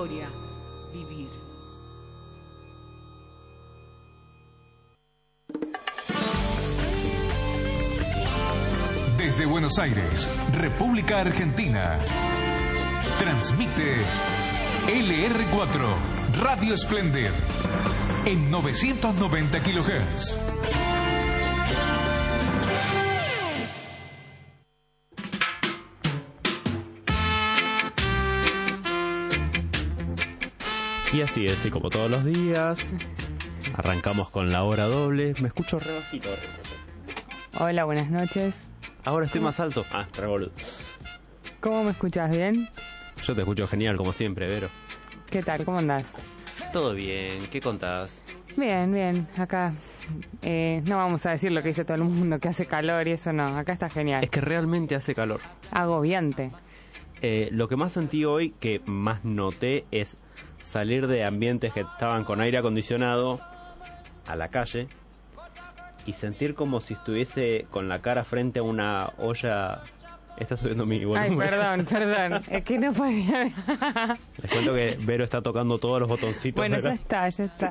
historia, vivir. Desde Buenos Aires, República Argentina, transmite LR4, Radio Splendid, en 990 kHz. Y así es, y como todos los días, arrancamos con la hora doble. Me escucho re bajito. Hola, buenas noches. Ahora estoy más alto. Re boludo. ¿Cómo me escuchas? ¿Bien? Yo te escucho genial, como siempre, Vero. ¿Qué tal? ¿Cómo andás? Todo bien, ¿qué contás? Bien, bien. Acá no vamos a decir lo que dice todo el mundo, que hace calor y eso no. Acá está genial. Es que realmente hace calor. Agobiante. Lo que más sentí hoy, que más noté, es salir de ambientes que estaban con aire acondicionado a la calle y sentir como si estuviese con la cara frente a una olla. Está subiendo mi volumen. Ay, perdón. Es que no podía. Les cuento que Vero está tocando todos los botoncitos. Bueno, ya está.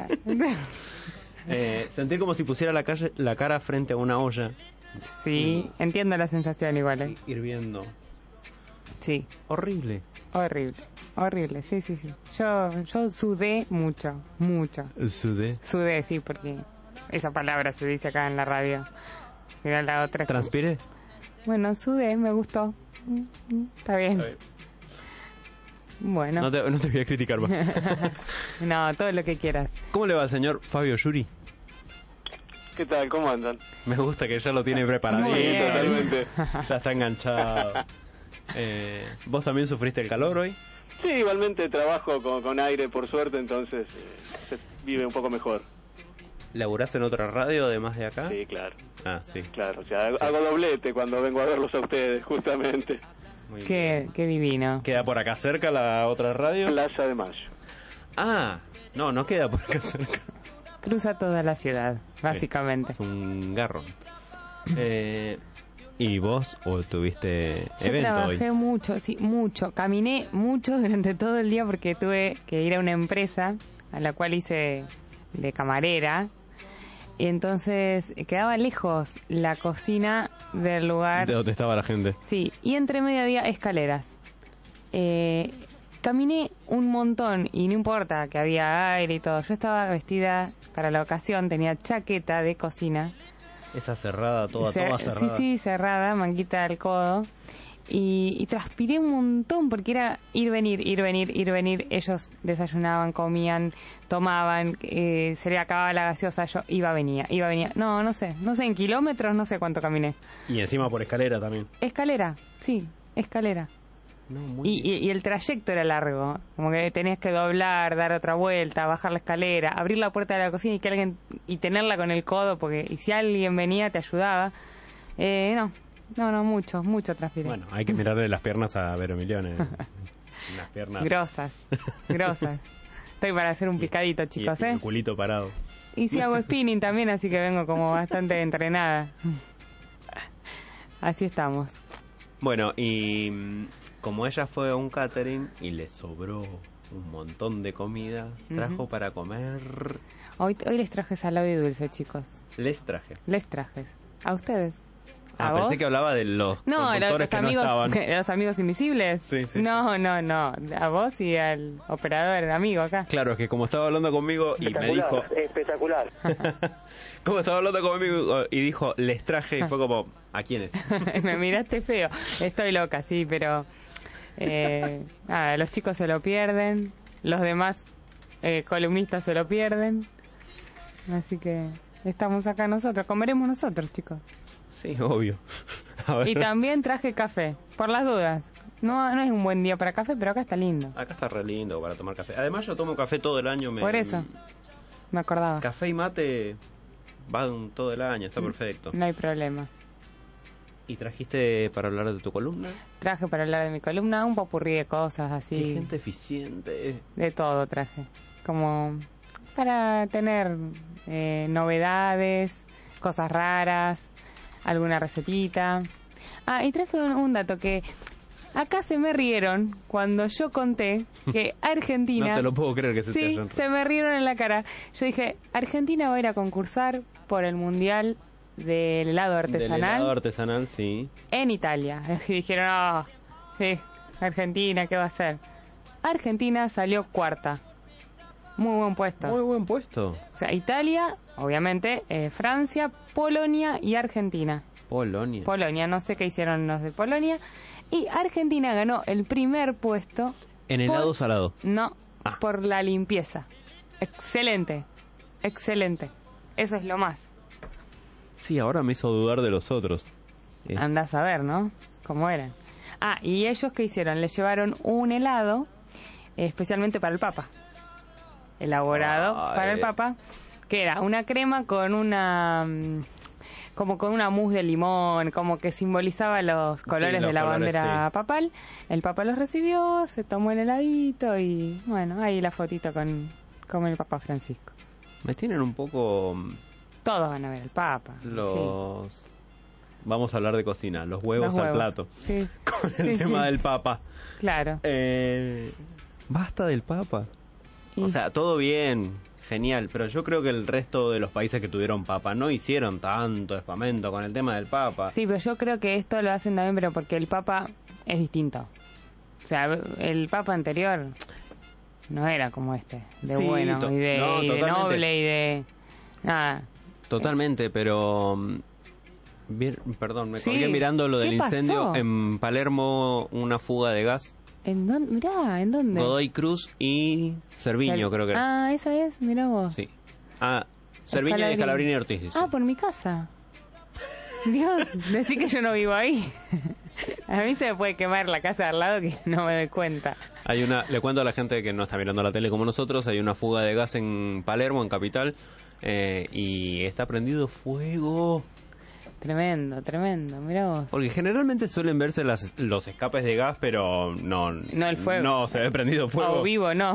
Sentir como si pusiera la cara frente a una olla. Sí, entiendo la sensación igual. Hirviendo. Sí. Horrible, sí. Yo sudé mucho. Sudé, sí, porque esa palabra se dice acá en la radio. Mira la otra. ¿Transpiré? Bueno, sudé, me gustó. Está bien. Bueno. No te voy a criticar más. No, todo lo que quieras. ¿Cómo le va, señor Fabio Yuri? ¿Qué tal? ¿Cómo andan? Me gusta que ya lo tiene preparadito. Muy bien. Totalmente. Ya está enganchado. ¿Vos también sufriste el calor hoy? Sí, igualmente trabajo con aire, por suerte, entonces se vive un poco mejor. ¿Laburás en otra radio además de acá? Sí, claro. Ah, sí. Claro, o sea, hago doblete cuando vengo a verlos a ustedes, justamente. Muy Qué divino. ¿Queda por acá cerca la otra radio? Plaza de Mayo. Ah, no queda por acá cerca. Cruza toda la ciudad, básicamente. Sí, es un garrón. ¿Y vos tuviste Yo evento hoy? trabajé mucho. Caminé mucho durante todo el día porque tuve que ir a una empresa a la cual hice de camarera. Y entonces quedaba lejos la cocina del lugar. ¿De dónde estaba la gente? Sí, y entre medio había escaleras. Caminé un montón y no importa que había aire y todo. Yo estaba vestida para la ocasión, tenía chaqueta de cocina. Esa cerrada, toda cerrada. Sí, cerrada, manguita al codo. Y transpiré un montón porque era ir, venir. Ellos desayunaban, comían, tomaban, se le acababa la gaseosa, yo iba, venía. No sé, en kilómetros, no sé cuánto caminé. Y encima por escalera también. Escalera. No, y el trayecto era largo, como que tenías que doblar, dar otra vuelta, bajar la escalera, abrir la puerta de la cocina y tenerla con el codo, porque y si alguien venía te ayudaba. No, mucho transpiré. Bueno, hay que mirarle las piernas a Vero Milione. Unas piernas grosas. Estoy para hacer un picadito, chicos, y el culito parado. Y sí hago spinning también, así que vengo como bastante entrenada. Así estamos. Bueno, y como ella fue a un catering y le sobró un montón de comida, trajo para comer. Hoy les traje salado y dulce, chicos. Les traje. ¿A ustedes? Ah, pensé que hablaba de los conductores que amigos, no estaban. ¿Los amigos invisibles? Sí. No. A vos y al operador, amigo acá. Claro, es que como estaba hablando conmigo y me dijo... Espectacular. Como estaba hablando conmigo y dijo, les traje, y fue como, ¿a quiénes? Me miraste feo. Estoy loca, sí, pero... nada, los chicos se lo pierden, los demás columnistas se lo pierden. Así que estamos acá nosotros. Comeremos nosotros, chicos. Sí, obvio. A ver. Y también traje café, por las dudas. No es un buen día para café, pero acá está lindo. Acá está re lindo para tomar café. Además yo tomo café todo el año. Por eso, me acordaba. Café y mate van todo el año, está perfecto. No hay problema. ¿Y trajiste para hablar de tu columna? Traje para hablar de mi columna un popurrí de cosas así. Qué gente eficiente. De todo traje. Como para tener novedades, cosas raras, alguna recetita. Y traje un dato que Acá se me rieron cuando yo conté que Argentina... No te lo puedo creer que se te Sí, hayan se me rieron en la cara. Yo dije, Argentina va a ir a concursar por el Mundial del helado artesanal. Del helado artesanal, sí. En Italia. Y dijeron, ah, sí, Argentina, ¿qué va a hacer? Argentina salió cuarta. Muy buen puesto. Muy buen puesto. O sea, Italia, obviamente, Francia, Polonia y Argentina. Polonia. Polonia, no sé qué hicieron los de Polonia. Y Argentina ganó el primer puesto. ¿En helado salado? No, Ah. por la limpieza. Excelente, excelente. Eso es lo más. Sí, ahora me hizo dudar de los otros. Andás a ver, ¿no? ¿Cómo eran? Ah, y ellos, ¿qué hicieron? Le llevaron un helado especialmente para el Papa. Elaborado para el Papa, que era una crema con una... como con una mousse de limón, como que simbolizaba los colores los de la colores, bandera sí. papal. El Papa los recibió, se tomó el heladito y bueno, ahí la fotito con el Papa Francisco. Me tienen un poco Todos van a ver al Papa. los... Sí. Vamos a hablar de cocina, los huevos, Los huevos, al plato. sí. Con el Sí, tema sí. del Papa. Claro. Basta del Papa. Y- O sea, todo bien, genial, pero yo creo que el resto de los países que tuvieron Papa no hicieron tanto espamento con el tema del Papa. Sí, pero yo creo que esto lo hacen también, pero porque el Papa es distinto. O sea, el Papa anterior no era como este, de Sí, bueno, y de totalmente. noble, y de... Nada. Totalmente, pero... Perdón, me Sí. colgué mirando lo del ¿Qué pasó? incendio. En Palermo, una fuga de gas. ¿En dónde? Mirá, ¿en dónde? Godoy Cruz y Cerviño, creo que era. Ah, esa es, mirá vos. Sí. Ah, Cerviño y Scalabrini y Ortiz. Sí. Ah, por mi casa. Dios, decí que yo no vivo ahí. A mí se me puede quemar la casa de al lado que no me doy cuenta. Hay una, le cuento a la gente que no está mirando la tele como nosotros, hay una fuga de gas en Palermo, en Capital, y está prendido fuego. Tremendo, tremendo, mirá vos. Porque generalmente suelen verse los escapes de gas, pero no el fuego. No, se ve prendido fuego. O vivo, no.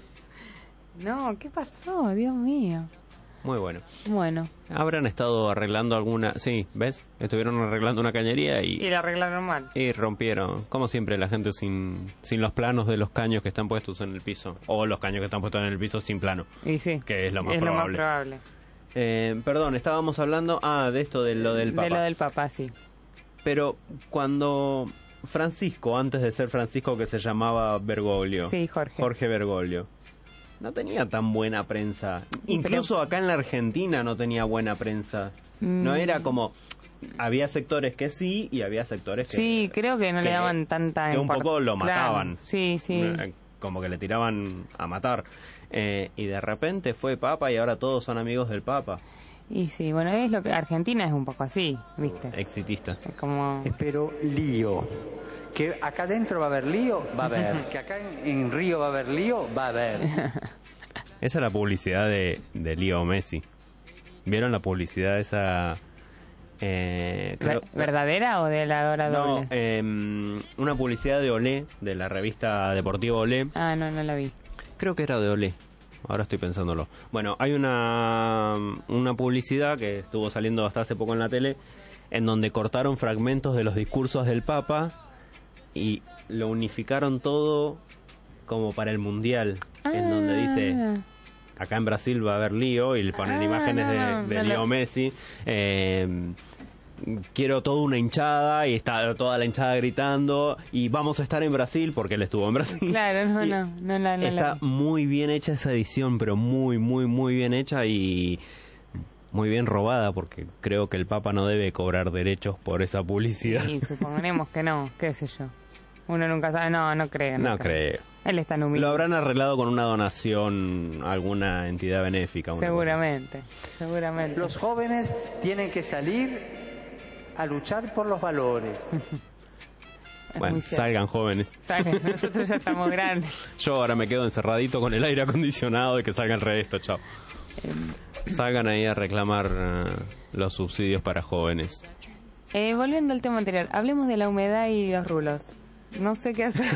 No, ¿qué pasó? Dios mío. Muy bueno. Bueno, Habrán estado arreglando alguna... Sí, ¿ves? Estuvieron arreglando una cañería y lo arreglaron mal. y rompieron. Como siempre, la gente sin los planos de los caños que están puestos en el piso. O los caños que están puestos en el piso sin plano. Y sí, Que es lo más es probable. lo más probable. Perdón, estábamos hablando... de esto, de lo del Papa. De lo del Papa, sí. Pero cuando Francisco, antes de ser Francisco, que se llamaba Bergoglio. Sí, Jorge. Jorge Bergoglio. No tenía tan buena prensa. Incluso acá en la Argentina no tenía buena prensa. No era como... Había sectores que sí y había sectores que... Sí, creo que no le daban tanta que un poco lo Claro, mataban. sí, sí. Como que le tiraban a matar. Y de repente fue Papa y ahora todos son amigos del Papa. Y sí, bueno, es lo que Argentina es un poco así, ¿viste? Exitista. Es como... Espero lío. Que acá adentro va a haber lío, va a haber. Que acá en Río va a haber lío, va a haber. Esa es la publicidad de Leo Messi. ¿Vieron la publicidad esa? ¿Verdadera o de la hora No, doble? una publicidad de Olé, de la revista deportiva Olé. Ah, no, no la vi. Creo que era de Olé. Ahora estoy pensándolo. Bueno, hay una publicidad que estuvo saliendo hasta hace poco en la tele, en donde cortaron fragmentos de los discursos del Papa y lo unificaron todo como para el Mundial, en donde dice... Acá en Brasil va a haber lío y le ponen imágenes de Leo Messi. Quiero toda una hinchada y está toda la hinchada gritando y vamos a estar en Brasil porque él estuvo en Brasil. Claro, no la Está vi. muy bien hecha esa edición, pero muy, muy, muy bien hecha y muy bien robada porque creo que el Papa no debe cobrar derechos por esa publicidad. Sí, suponemos que no, qué sé yo. Uno nunca sabe, no creo. No creo. Él es tan humilde. Lo habrán arreglado con una donación a alguna entidad benéfica. una Seguramente, seguramente. Los jóvenes tienen que salir a luchar por los valores. Es Bueno, muy cierto. salgan jóvenes. Sale, nosotros ya estamos grandes. Yo ahora me quedo encerradito con el aire acondicionado y que salga el resto, chao. Salgan ahí a reclamar los subsidios para jóvenes. Volviendo al tema anterior, hablemos de la humedad y los rulos. No sé qué hacer.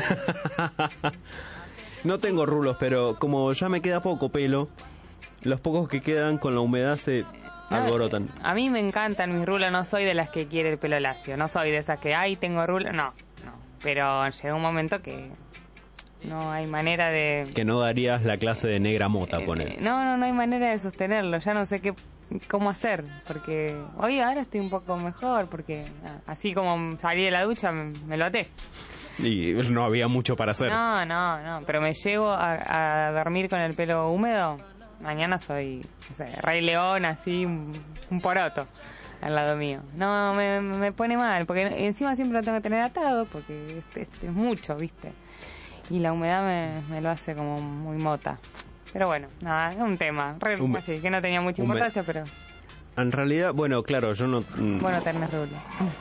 No tengo rulos, pero como ya me queda poco pelo, los pocos que quedan con la humedad se alborotan. A mí me encantan mis rulos, no soy de las que quiere el pelo lacio. No soy de esas que, ay, tengo rulos. No. pero llega un momento que no hay manera de... Que no darías la clase de negra mota, poner. No hay manera de sostenerlo, ya no sé cómo hacer, porque ahora estoy un poco mejor, porque así como salí de la ducha me lo até. Y no había mucho para hacer. No, pero me llevo a dormir con el pelo húmedo, mañana soy, no sé, Rey León, así, un poroto al lado mío. No, me pone mal, porque encima siempre lo tengo que tener atado, porque es mucho, ¿viste? Y la humedad me lo hace como muy mota. Pero bueno, nada, es un tema. Así que no tenía mucha importancia, pero... En realidad, bueno, claro, yo no... Bueno, tenés rubio.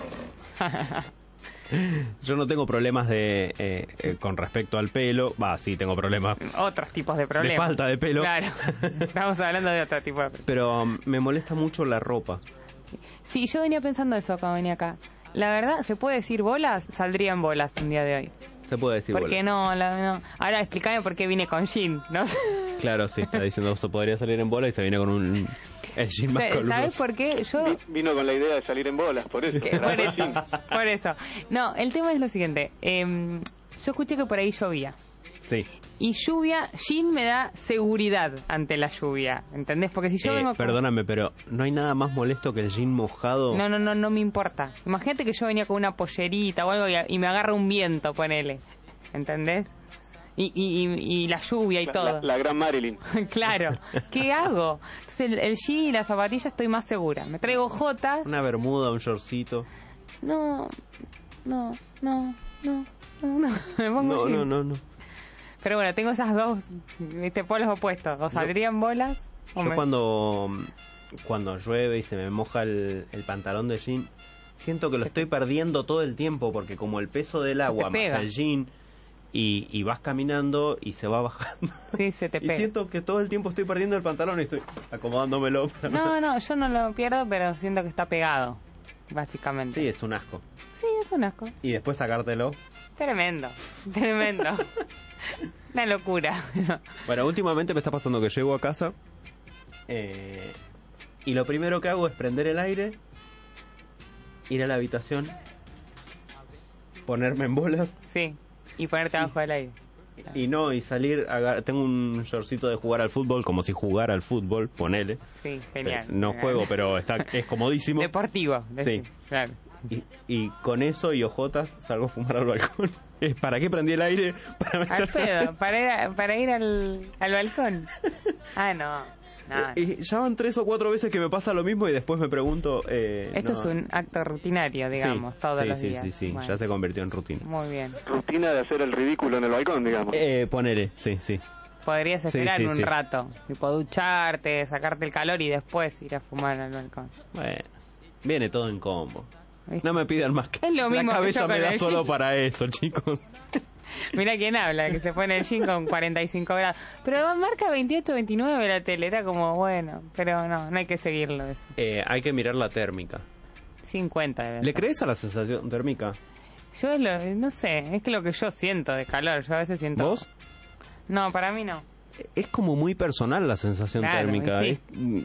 Yo no tengo problemas con respecto al pelo. Sí, tengo problemas. Otros tipos de problemas. De falta de pelo. Claro, estamos hablando de otro tipo de problemas. Pero me molesta mucho la ropa. Sí, yo venía pensando eso cuando venía acá. La verdad, ¿se puede decir bolas? Saldría en bolas un día de hoy. Se puede decir bolas. ¿Por qué no? Ahora explícame por qué vine con jean, ¿no? Claro, sí, está diciendo eso podría salir en bola y se viene con el jean más coloroso. ¿Sabes por qué? Vino con la idea de salir en bolas, por eso. Por eso. No, el tema es lo siguiente. Yo escuché que por ahí llovía. Sí. Y lluvia, jean me da seguridad ante la lluvia, ¿entendés? Porque si yo vengo... Perdóname, pero ¿no hay nada más molesto que el jean mojado? No me importa. Imagínate que yo venía con una pollerita o algo y me agarra un viento, ponele, ¿entendés? Y la lluvia y todo. La gran Marilyn. Claro. ¿Qué hago? Entonces el jean y la zapatilla estoy más segura. Me traigo jotas. Una bermuda, un shortcito. No. Me pongo jean. No. Pero bueno, tengo esas dos, polos opuestos. O saldrían bolas. Yo cuando llueve y se me moja el pantalón de jean, siento que lo estoy perdiendo todo el tiempo, porque como el peso del agua más el jean y vas caminando y se va bajando. Sí, se te pega. Y siento que todo el tiempo estoy perdiendo el pantalón y estoy acomodándomelo. No, yo no lo pierdo, pero siento que está pegado, básicamente. Sí, es un asco. Sí, es un asco. Y después sacártelo. Tremendo. Una locura. Bueno, últimamente me está pasando que llego a casa y lo primero que hago es prender el aire, ir a la habitación, ponerme en bolas. Sí, y ponerte abajo del aire. Y salir, tengo un shortcito de jugar al fútbol, como si jugara al fútbol, ponele. Sí, genial. No juego, pero es comodísimo. Deportivo. Sí. Claro. Y con eso y ojotas salgo a fumar al balcón. ¿Para qué prendí el aire? Al pedo, para ir al balcón. No. Y ya van 3 o 4 veces que me pasa lo mismo y después me pregunto... Esto es un acto rutinario, digamos, todos los días. Sí, bueno. Ya se convirtió en rutina. Muy bien. Rutina de hacer el ridículo en el balcón, digamos. Ponele, sí. Podrías esperar un rato, tipo ducharte, sacarte el calor y después ir a fumar al balcón. Bueno, viene todo en combo. No me pidan más que es lo mismo la cabeza que yo me da con solo jean. para eso, chicos. Mira quién habla, que se pone el jean con 45 grados. Pero marca 28, 29 la tele, era como bueno, pero no hay que seguirlo eso. Hay que mirar la térmica. 50 debe ser. ¿Le crees a la sensación térmica? Yo no sé, es que lo que yo siento de calor, yo a veces siento... ¿Vos? No, para mí no. Es como muy personal la sensación térmica. Sí.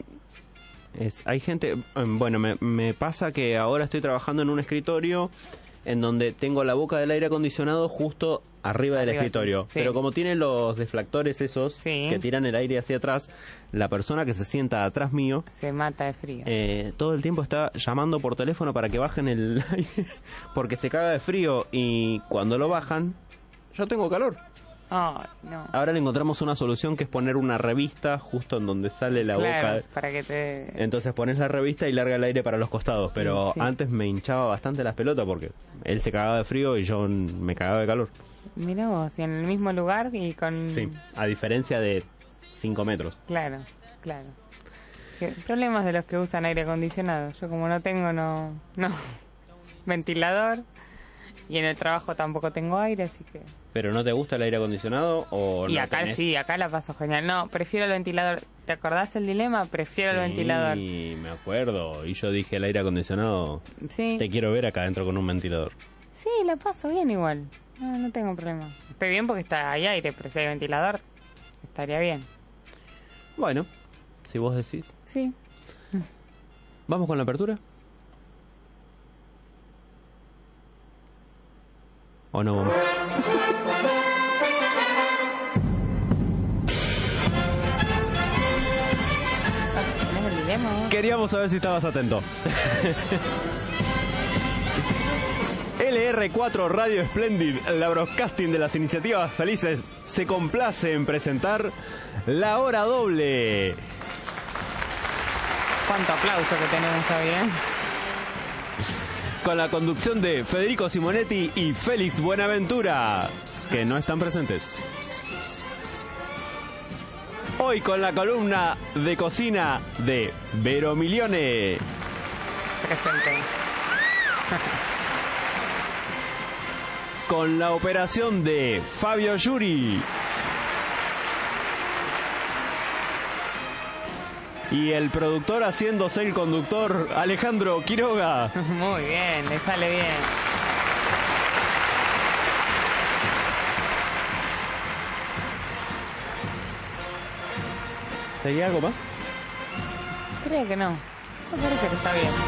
Hay gente, bueno, me pasa que ahora estoy trabajando en un escritorio en donde tengo la boca del aire acondicionado justo arriba del escritorio, sí. Pero como tiene los deflectores esos que tiran el aire hacia atrás, la persona que se sienta atrás mío se mata de frío. Todo el tiempo está llamando por teléfono para que bajen el aire porque se caga de frío, y cuando lo bajan yo tengo calor. No. Ahora le encontramos una solución, que es poner una revista justo en donde sale la boca. Para que te... Entonces pones la revista y larga el aire para los costados. Pero sí. Antes me hinchaba bastante las pelotas porque él se cagaba de frío y yo me cagaba de calor. Mirá vos, y en el mismo lugar y con... Sí, a diferencia de 5 metros. Claro. Problemas de los que usan aire acondicionado. Yo como no tengo, no ventilador, y en el trabajo tampoco tengo aire, así que... ¿Pero no te gusta el aire acondicionado o y no acá tenés? Sí, acá la paso genial. No, prefiero el ventilador. ¿Te acordás el dilema? Prefiero el ventilador. Sí, me acuerdo. Y yo dije, el aire acondicionado, sí. Te quiero ver acá adentro con un ventilador. Sí, la paso bien igual. No tengo problema. Estoy bien porque hay aire, pero si hay ventilador, estaría bien. Bueno, si vos decís. Sí. ¿Vamos con la apertura? ¿O no vamos? ¿Tenés el dilema? Queríamos saber si estabas atento. LR4 Radio Splendid, la broadcasting de las iniciativas felices, se complace en presentar La Hora Doble. Cuánto aplauso que tenemos hoy, ¿eh? Con la conducción de Federico Simonetti y Félix Buenaventura, que no están presentes. Hoy con la columna de cocina de Vero Milione. Presente. Con la operación de Fabio Yuri. Y el productor haciéndose el conductor, Alejandro Quiroga. Muy bien, le sale bien. ¿Sería algo más? Creo que no. Me parece que está bien.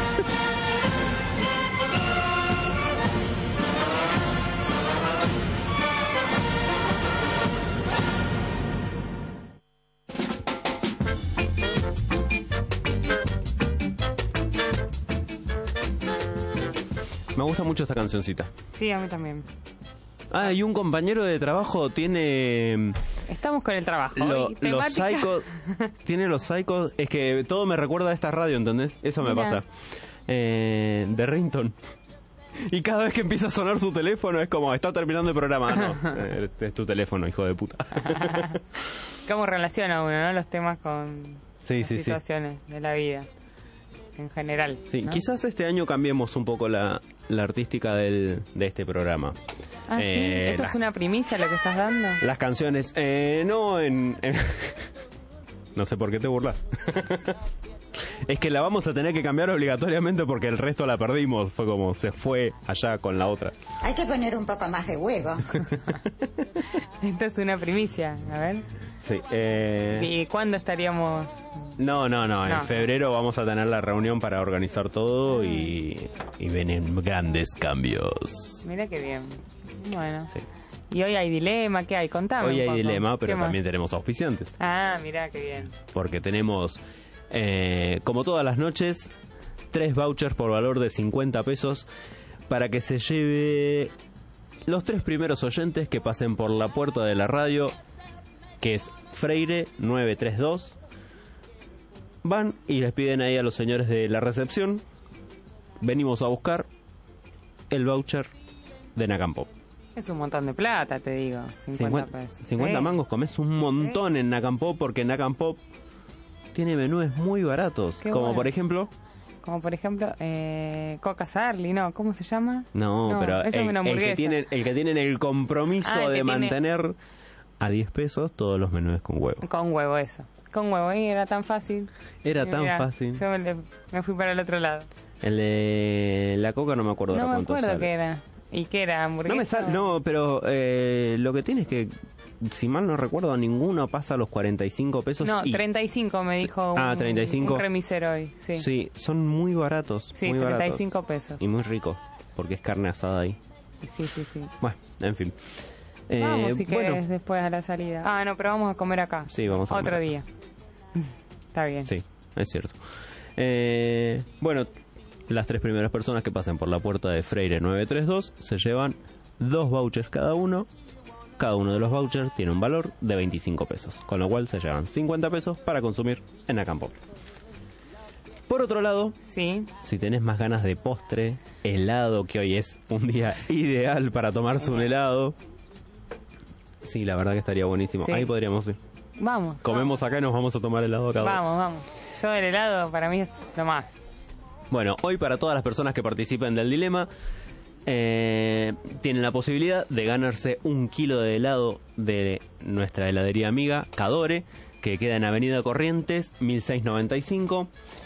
Me gusta mucho esta cancioncita. Sí, a mí también. Ah, y un compañero de trabajo tiene... Estamos con el trabajo. los Temática. Psychos. Tiene los Psychos. Es que todo me recuerda a esta radio, ¿entendés? Eso me Mira. pasa. De Rington. Y cada vez que empieza a sonar su teléfono es como, está terminando el programa. No, es tu teléfono, hijo de puta. ¿Cómo relaciona uno, no? Los temas con Sí, las sí, sí. situaciones de la vida. En general. Sí, ¿no? quizás este año cambiemos un poco la artística de este programa. Ah, ¿sí? ¿Esto es una primicia lo que estás dando? Las canciones, no no sé por qué te burlas. Es que la vamos a tener que cambiar obligatoriamente porque el resto la perdimos. Fue como, se fue allá con la otra. Hay que poner un poco más de huevo. Esto es una primicia, a ver. Sí, ¿Y cuándo estaríamos? No, No. en febrero vamos a tener la reunión para organizar todo y vienen grandes cambios. Mira qué bien. Bueno. Sí. Y hoy hay dilema, ¿qué hay? Contame Hoy un hay poco. dilema, pero ¿Qué más? también tenemos auspiciantes. Ah, mira qué bien. Porque tenemos, como todas las noches, 3 vouchers por valor de 50 pesos para que se lleve los 3 primeros oyentes que pasen por la puerta de la radio, que es Freire 932. Van y les piden ahí a los señores de la recepción, venimos a buscar el voucher de Nacampo. Es un montón de plata, te digo. 50 pesos. 50 Sí. mangos, comes un montón en Nacampo, porque Nacampo tiene menús muy baratos. Qué Como bueno. por ejemplo... Como por ejemplo, Coca Sarli, ¿no? ¿Cómo se llama? No, pero eso es una el que hamburguesa. tienen el compromiso Ah, el de que tiene- mantener a 10 pesos todos los menús con huevo. Con huevo, eso. Con huevo, y era tan fácil. Era Y tan mirá, fácil. Yo me fui para el otro lado. El de la coca no me acuerdo No ahora me cuánto acuerdo sale. qué era. ¿Y qué era? ¿Hamburguesa? No me sale, no, pero lo que tiene es que, si mal no recuerdo, ninguno pasa los 45 pesos. No, y, 35 me dijo Ah, 35. un remisero hoy. Sí, sí, son muy baratos. Sí, muy 35 baratos. pesos. Y muy ricos, porque es carne asada ahí. Sí, sí, sí. Bueno, en fin. Vamos si bueno, querés después a la salida. Ah, no, pero vamos a comer acá. Sí, vamos a Otro comer. día. Está bien. Sí, es cierto. Bueno, las 3 primeras personas que pasen por la puerta de Freire 932 se llevan 2 vouchers cada uno. Cada uno de los vouchers tiene un valor de 25 pesos, con lo cual se llevan 50 pesos para consumir en Acampo. Por otro lado, Sí. si tenés más ganas de postre, helado, que hoy es un día ideal para tomarse un helado. Sí, la verdad que estaría buenísimo. Sí. Ahí podríamos ir. Vamos. Comemos acá y nos vamos a tomar helado cada uno. Vamos, vamos. Yo el helado para mí es lo más. Bueno, hoy para todas las personas que participen del dilema, tienen la posibilidad de ganarse 1 kilo de helado de nuestra heladería amiga, Cadore, que queda en Avenida Corrientes, 1695.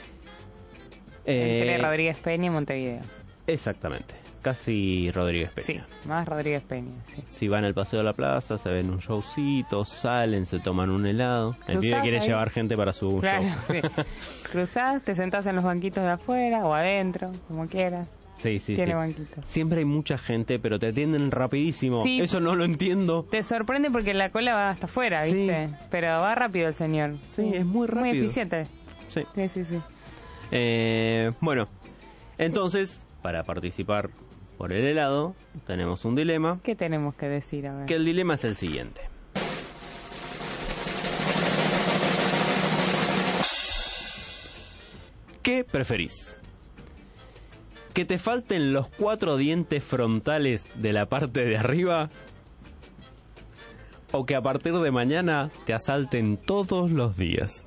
Entre Rodríguez Peña y Montevideo. Exactamente, casi Rodríguez Peña. Sí, más Rodríguez Peña. Sí. Si van al Paseo de la Plaza, se ven un showcito, salen, se toman un helado. El pibe Cruzás quiere ahí. llevar gente para su Claro, show. sí. Cruzás, te sentás en los banquitos de afuera o adentro, como quieras. Sí, sí, Tiene sí. banquitos. Siempre hay mucha gente, pero te atienden rapidísimo. Sí. Eso no lo entiendo. Te sorprende porque la cola va hasta afuera, Sí. ¿viste? Pero va rápido el señor. Sí, es muy rápido. Muy eficiente. Sí. Sí, sí, sí. Bueno, entonces, para participar por el helado, tenemos un dilema. ¿Qué tenemos que decir? A ver. Que el dilema es el siguiente. ¿Qué preferís? ¿Que te falten los 4 dientes frontales de la parte de arriba? ¿O que a partir de mañana te asalten todos los días?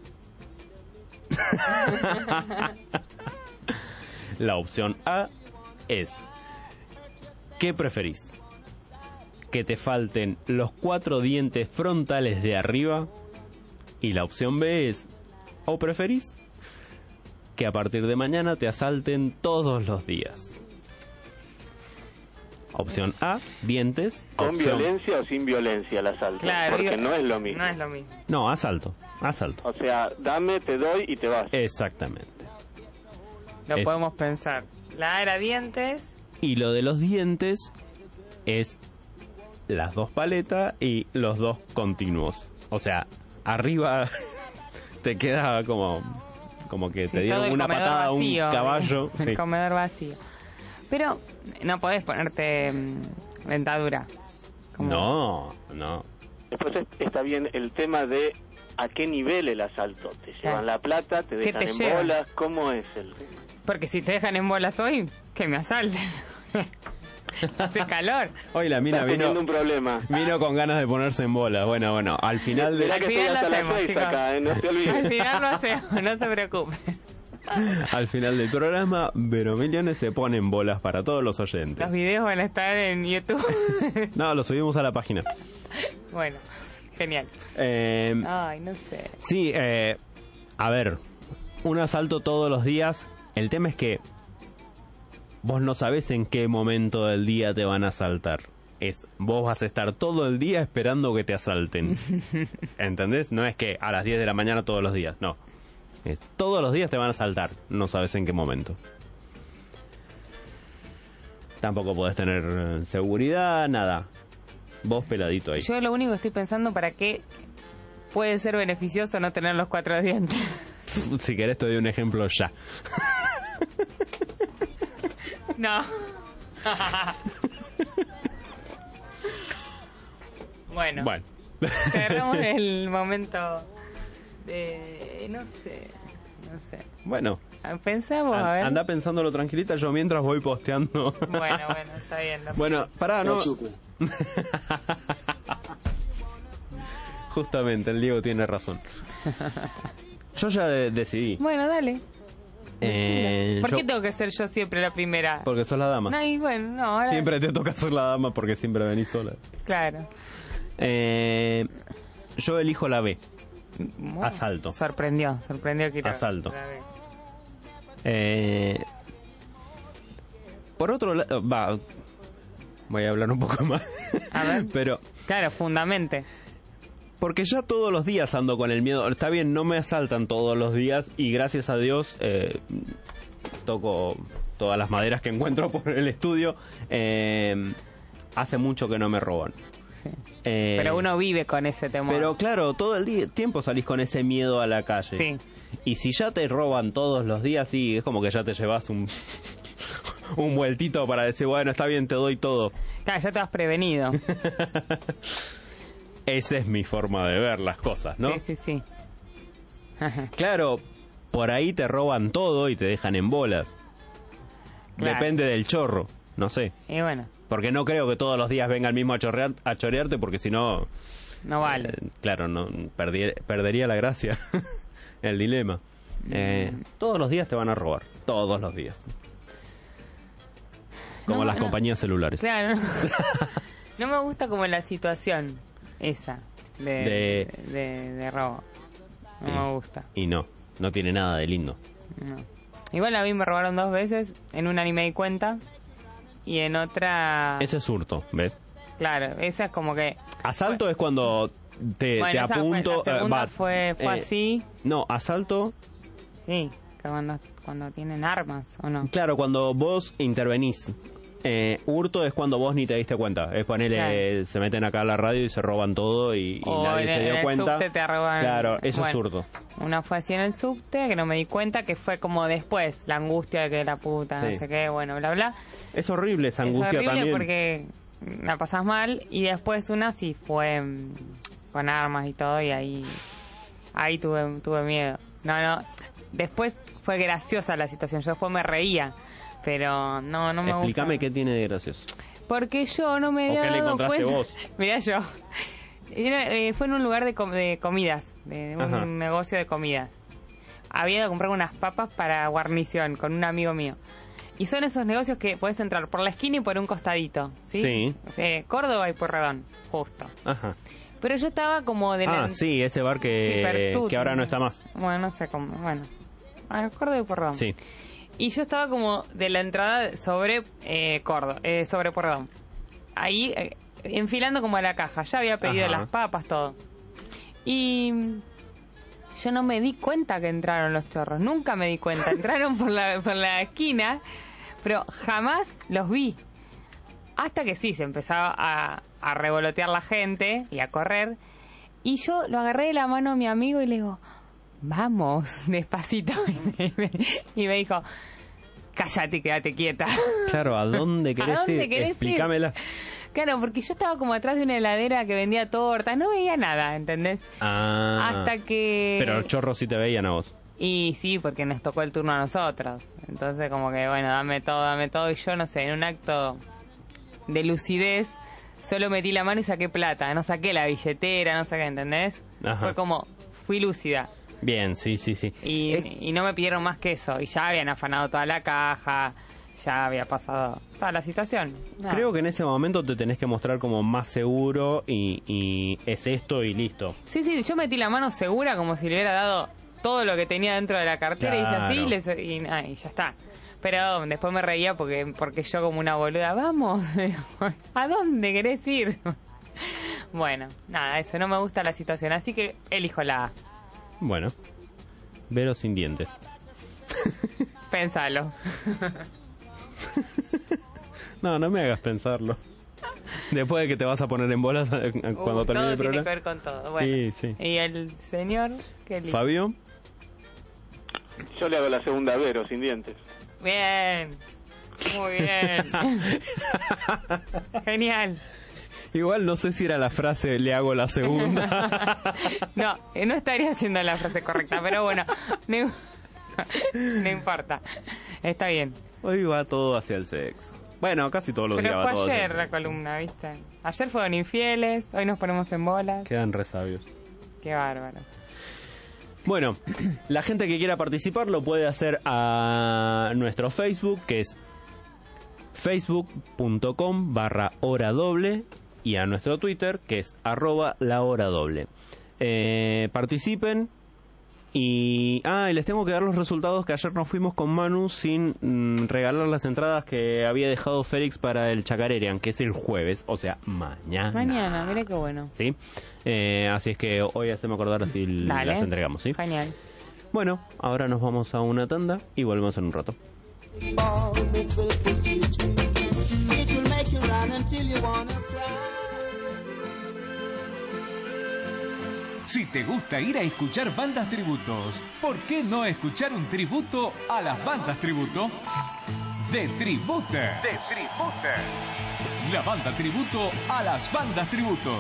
La opción A es: ¿qué preferís? ¿Que te falten los 4 dientes frontales de arriba? Y la opción B es: ¿o preferís que a partir de mañana te asalten todos los días? Opción A, dientes. ¿Con Opción... violencia o sin violencia el asalto? Claro, Porque no es lo mismo. No es lo mismo. No, asalto. Asalto. O sea, dame, te doy y te vas. Exactamente. Lo Es- podemos pensar. La A era dientes. Y lo de los dientes es las 2 paletas y los 2 continuos. O sea, arriba te queda como que Sí, te todo dieron el una comedor patada a un vacío, caballo. El Sí. comedor vacío. Pero no podés ponerte dentadura. Como- No. Después está bien el tema de a qué nivel el asalto. ¿Te llevan la plata? ¿Te ¿Qué dejan te en llevan? bolas? ¿Cómo es el...? Porque si te dejan en bolas hoy, que me asalten. Hace calor. Hoy la mina Estás teniendo un vino problema. con ganas de ponerse en bola. Bueno, al final de... Mirá que estoy final lo hasta las hacemos, 6 chicos. acá, no se Al olviden. final lo hacemos, no se preocupe. Al final del programa, Vero Millones se pone en bolas para todos los oyentes. Los videos van a estar en YouTube. No, lo subimos a la página. Bueno, genial. Ay, no sé. Sí, a ver, un asalto todos los días. El tema es que vos no sabés en qué momento del día te van a asaltar. Vos vas a estar todo el día esperando que te asalten. ¿Entendés? No es que a las 10 de la mañana todos los días, no. Todos los días te van a asaltar, no sabes en qué momento. Tampoco podés tener seguridad, nada. Vos peladito ahí. Yo lo único que estoy pensando para qué puede ser beneficioso no tener los 4 dientes. Si querés te doy un ejemplo ya. No. Bueno, cerramos el momento de... No sé. Bueno, Pensamos, a ver. anda pensándolo tranquilita, yo mientras voy posteando. Bueno, está bien. Bueno, pará, no. Justamente, el Diego tiene razón. Yo ya decidí. Bueno, dale. ¿Por qué yo- tengo que ser yo siempre la primera? Porque sos la dama. No, y bueno, no, ahora... Siempre te toca ser la dama porque siempre venís sola. Claro. Yo elijo la B. Bueno, Asalto. Sorprendió que era Asalto. la B. Por otro lado, voy a hablar un poco más. A ver. Pero Claro, fundamente. porque ya todos los días ando con el miedo. Está bien, no me asaltan todos los días y gracias a Dios toco todas las maderas que encuentro por el estudio. Hace mucho que no me roban. Pero uno vive con ese temor. Pero claro, todo el tiempo salís con ese miedo a la calle. Sí. Y si ya te roban todos los días, sí, es como que ya te llevas un vueltito para decir, bueno, está bien, te doy todo. Claro, ya te has prevenido. Esa es mi forma de ver las cosas, ¿no? Sí. Claro, por ahí te roban todo y te dejan en bolas. Claro. Depende del chorro, no sé. Y bueno, Porque no creo que todos los días venga el mismo a chorearte, porque si no... no vale. claro, no perdería la gracia, el dilema. Todos los días te van a robar, todos los días. Como No, las no. compañías celulares. Claro. No me gusta como la situación esa de robo. No Sí. me gusta. Y no tiene nada de lindo. No. Igual a mí me robaron 2 veces. En una ni me di cuenta. Y en otra... Ese es hurto, ¿ves? Claro, esa es como que... Asalto es cuando te Bueno, esa apunto... fue, la segunda fue va, así. No, asalto... Sí, cuando tienen armas, ¿o no? Claro, cuando vos intervenís. Hurto es cuando vos ni te diste cuenta. Es ponerle, Claro. se meten acá a la radio y se roban todo y O nadie se en dio el cuenta. subte te roban. Claro, eso Bueno, es hurto. Una fue así en el subte, que no me di cuenta, que fue como después, la angustia de que la puta, no Sí. sé qué, bueno, bla, bla. Es horrible esa angustia es horrible también. porque la pasás mal, y después una sí fue con armas y todo, y ahí tuve miedo. No, después fue graciosa la situación, yo después me reía, pero no me Explícame gusta. qué tiene de gracioso. Porque yo no me ¿O había qué le dado encontraste cuenta. vos? Mirá yo. Fue en un lugar de comidas, de Ajá. un negocio de comidas. Había ido a comprar unas papas para guarnición con un amigo mío. Y son esos negocios que puedes entrar por la esquina y por un costadito, ¿sí? Sí. Córdoba y Pueyrredón, justo. Ajá. Pero yo estaba como de la... Sí, ese bar Sí, Pertut, que ahora no está más. Bueno, no sé cómo. Bueno, Córdoba y Pueyrredón. Sí. Y yo estaba como de la entrada sobre Córdoba, sobre Pueyrredón. Ahí, enfilando como a la caja. Ya había pedido Ajá. las papas, todo. Y yo no me di cuenta que entraron los chorros. Nunca me di cuenta. Entraron por la esquina, pero jamás los vi. Hasta que sí, se empezaba a revolotear la gente y a correr. Y yo lo agarré de la mano a mi amigo y le digo, vamos, despacito. Y me dijo, cállate y quédate quieta. Claro, ¿a dónde querés ¿A dónde ir? querés ir? Explícamela. Claro, porque yo estaba como atrás de una heladera que vendía tortas, no veía nada, ¿entendés? Ah. Hasta que... Pero los chorros sí te veían a vos. Y sí, porque nos tocó el turno a nosotros. Entonces como que, bueno, dame todo. Y yo, no sé, en un acto de lucidez, solo metí la mano y saqué plata. No saqué la billetera, no saqué, ¿entendés? Ajá. Fue como, fui lúcida. Bien, sí. Y no me pidieron más que eso. Y ya habían afanado toda la caja, ya había pasado toda la situación. Nada. Creo que en ese momento te tenés que mostrar como más seguro y es esto y listo. Sí, yo metí la mano segura como si le hubiera dado todo lo que tenía dentro de la cartera. Claro. Y hice así y ya está. Pero después me reía porque yo como una boluda, vamos, ¿a dónde querés ir? Bueno, nada, eso, no me gusta la situación, así que elijo la A. Bueno, Vero sin dientes. Pénsalo. No me hagas pensarlo. Después de que te vas a poner en bolas cuando termine todo el tiene programa. que ver con todo. Bueno, Sí. y el señor, ¿qué elige? Fabio. Yo le hago la segunda Vero, sin dientes. Bien, muy bien. Genial. Igual no sé si era la frase le hago la segunda. No estaría haciendo la frase correcta, pero bueno, no importa. Está bien. Hoy va todo hacia el sexo. Bueno, casi todos los días Pero va todo fue hacia ayer el la sexo. columna, ¿viste? Ayer fueron infieles, hoy nos ponemos en bolas. Quedan resabios. Qué bárbaro. Bueno, la gente que quiera participar lo puede hacer a nuestro Facebook, que es facebook.com/horadoble, y a nuestro Twitter, que es @lahoradoble. Participen y les tengo que dar los resultados, que ayer nos fuimos con Manu sin regalar las entradas que había dejado Félix para el Chacarerian, que es el jueves, o sea, mañana. Mira qué bueno. ¿Sí? Así es que hoy hacemos acordar así Dale. las entregamos, ¿sí? Genial. Bueno, ahora nos vamos a una tanda y volvemos en un rato. Si te gusta ir a escuchar bandas tributos, ¿por qué no escuchar un tributo a las bandas tributo? The Tributer. La banda tributo a las bandas tributo.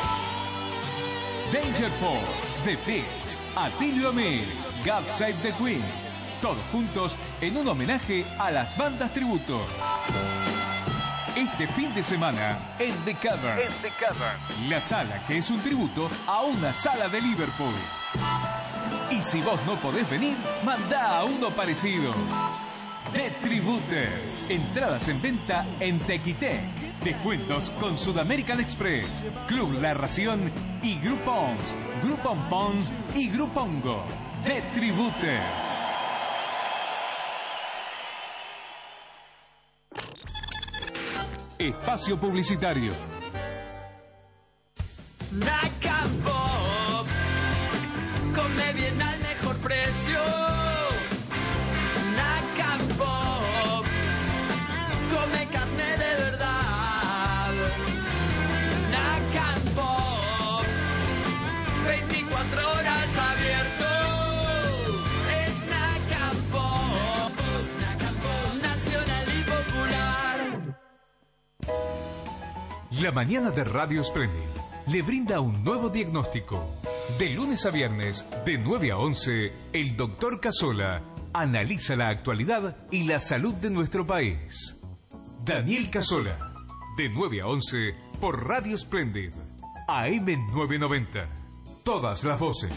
Danger Force, The Pigs, Atilio Amil, God Save the Queen. Todos juntos en un homenaje a las bandas tributo. Este fin de semana en The Cavern. La sala que es un tributo a una sala de Liverpool. Y si vos no podés venir, mandá a uno parecido. The Tributers. Entradas en venta en Tequitec. Descuentos con Sudamerican Express, Club La Ración y Groupons, Groupon Pon y Grupongo. The Tributers. Espacio publicitario. Naca Bob, come bien al mejor precio. La mañana de Radio Splendid le brinda un nuevo diagnóstico. De lunes a viernes, de 9 a 11, el Dr. Casola analiza la actualidad y la salud de nuestro país. Daniel Casola, de 9 a 11, por Radio Splendid, AM 990. Todas las voces.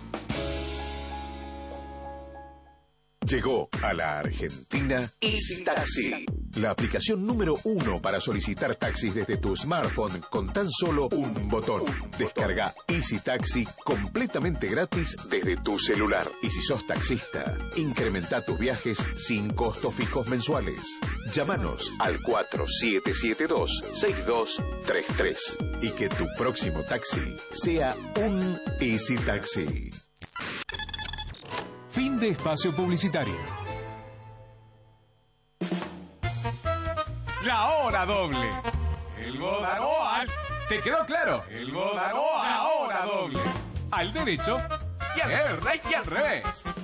Llegó a la Argentina Easy Taxi, la aplicación número 1 para solicitar taxis desde tu smartphone con tan solo un botón. Descarga Easy Taxi completamente gratis desde tu celular. Y si sos taxista, incrementa tus viajes sin costos fijos mensuales. Llámanos al 4772-6233 y que tu próximo taxi sea un Easy Taxi. Fin de espacio publicitario. La hora doble. El Bodagoal. ¿Te quedó claro? El Bodagoal. La hora doble. Al derecho y al revés.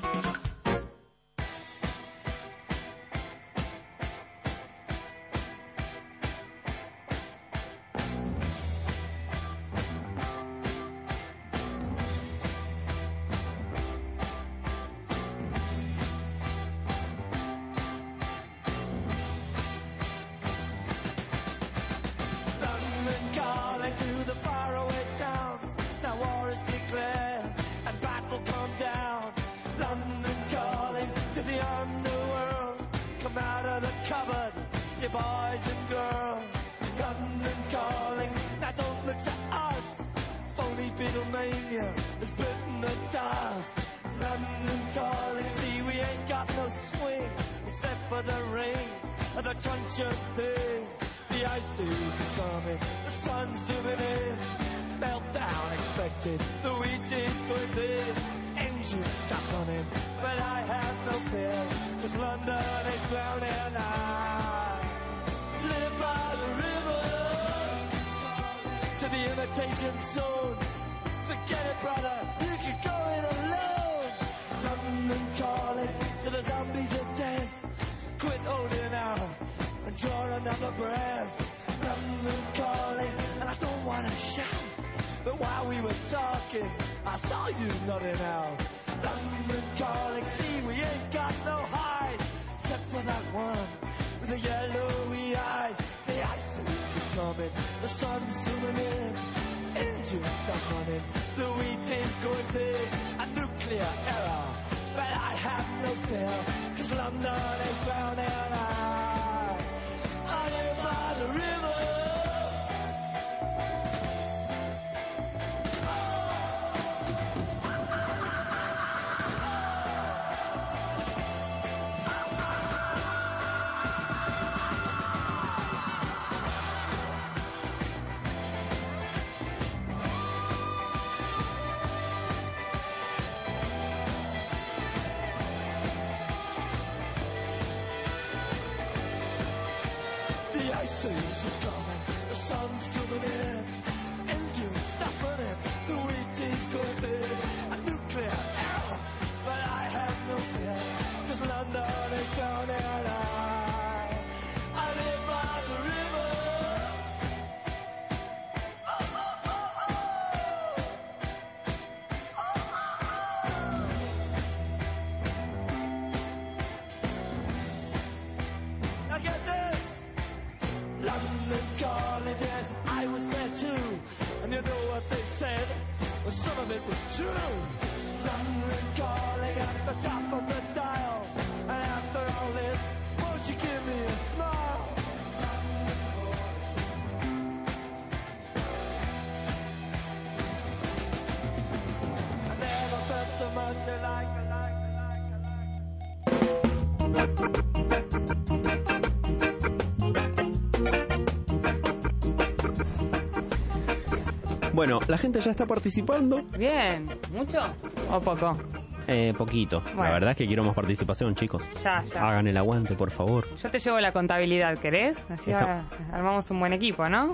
Bueno, la gente ya está participando. Bien, ¿mucho o poco? Poquito. Bueno. La verdad es que quiero más participación, chicos. Ya. Hagan el aguante, por favor. Yo te llevo la contabilidad, ¿querés? Así ahora armamos un buen equipo, ¿no?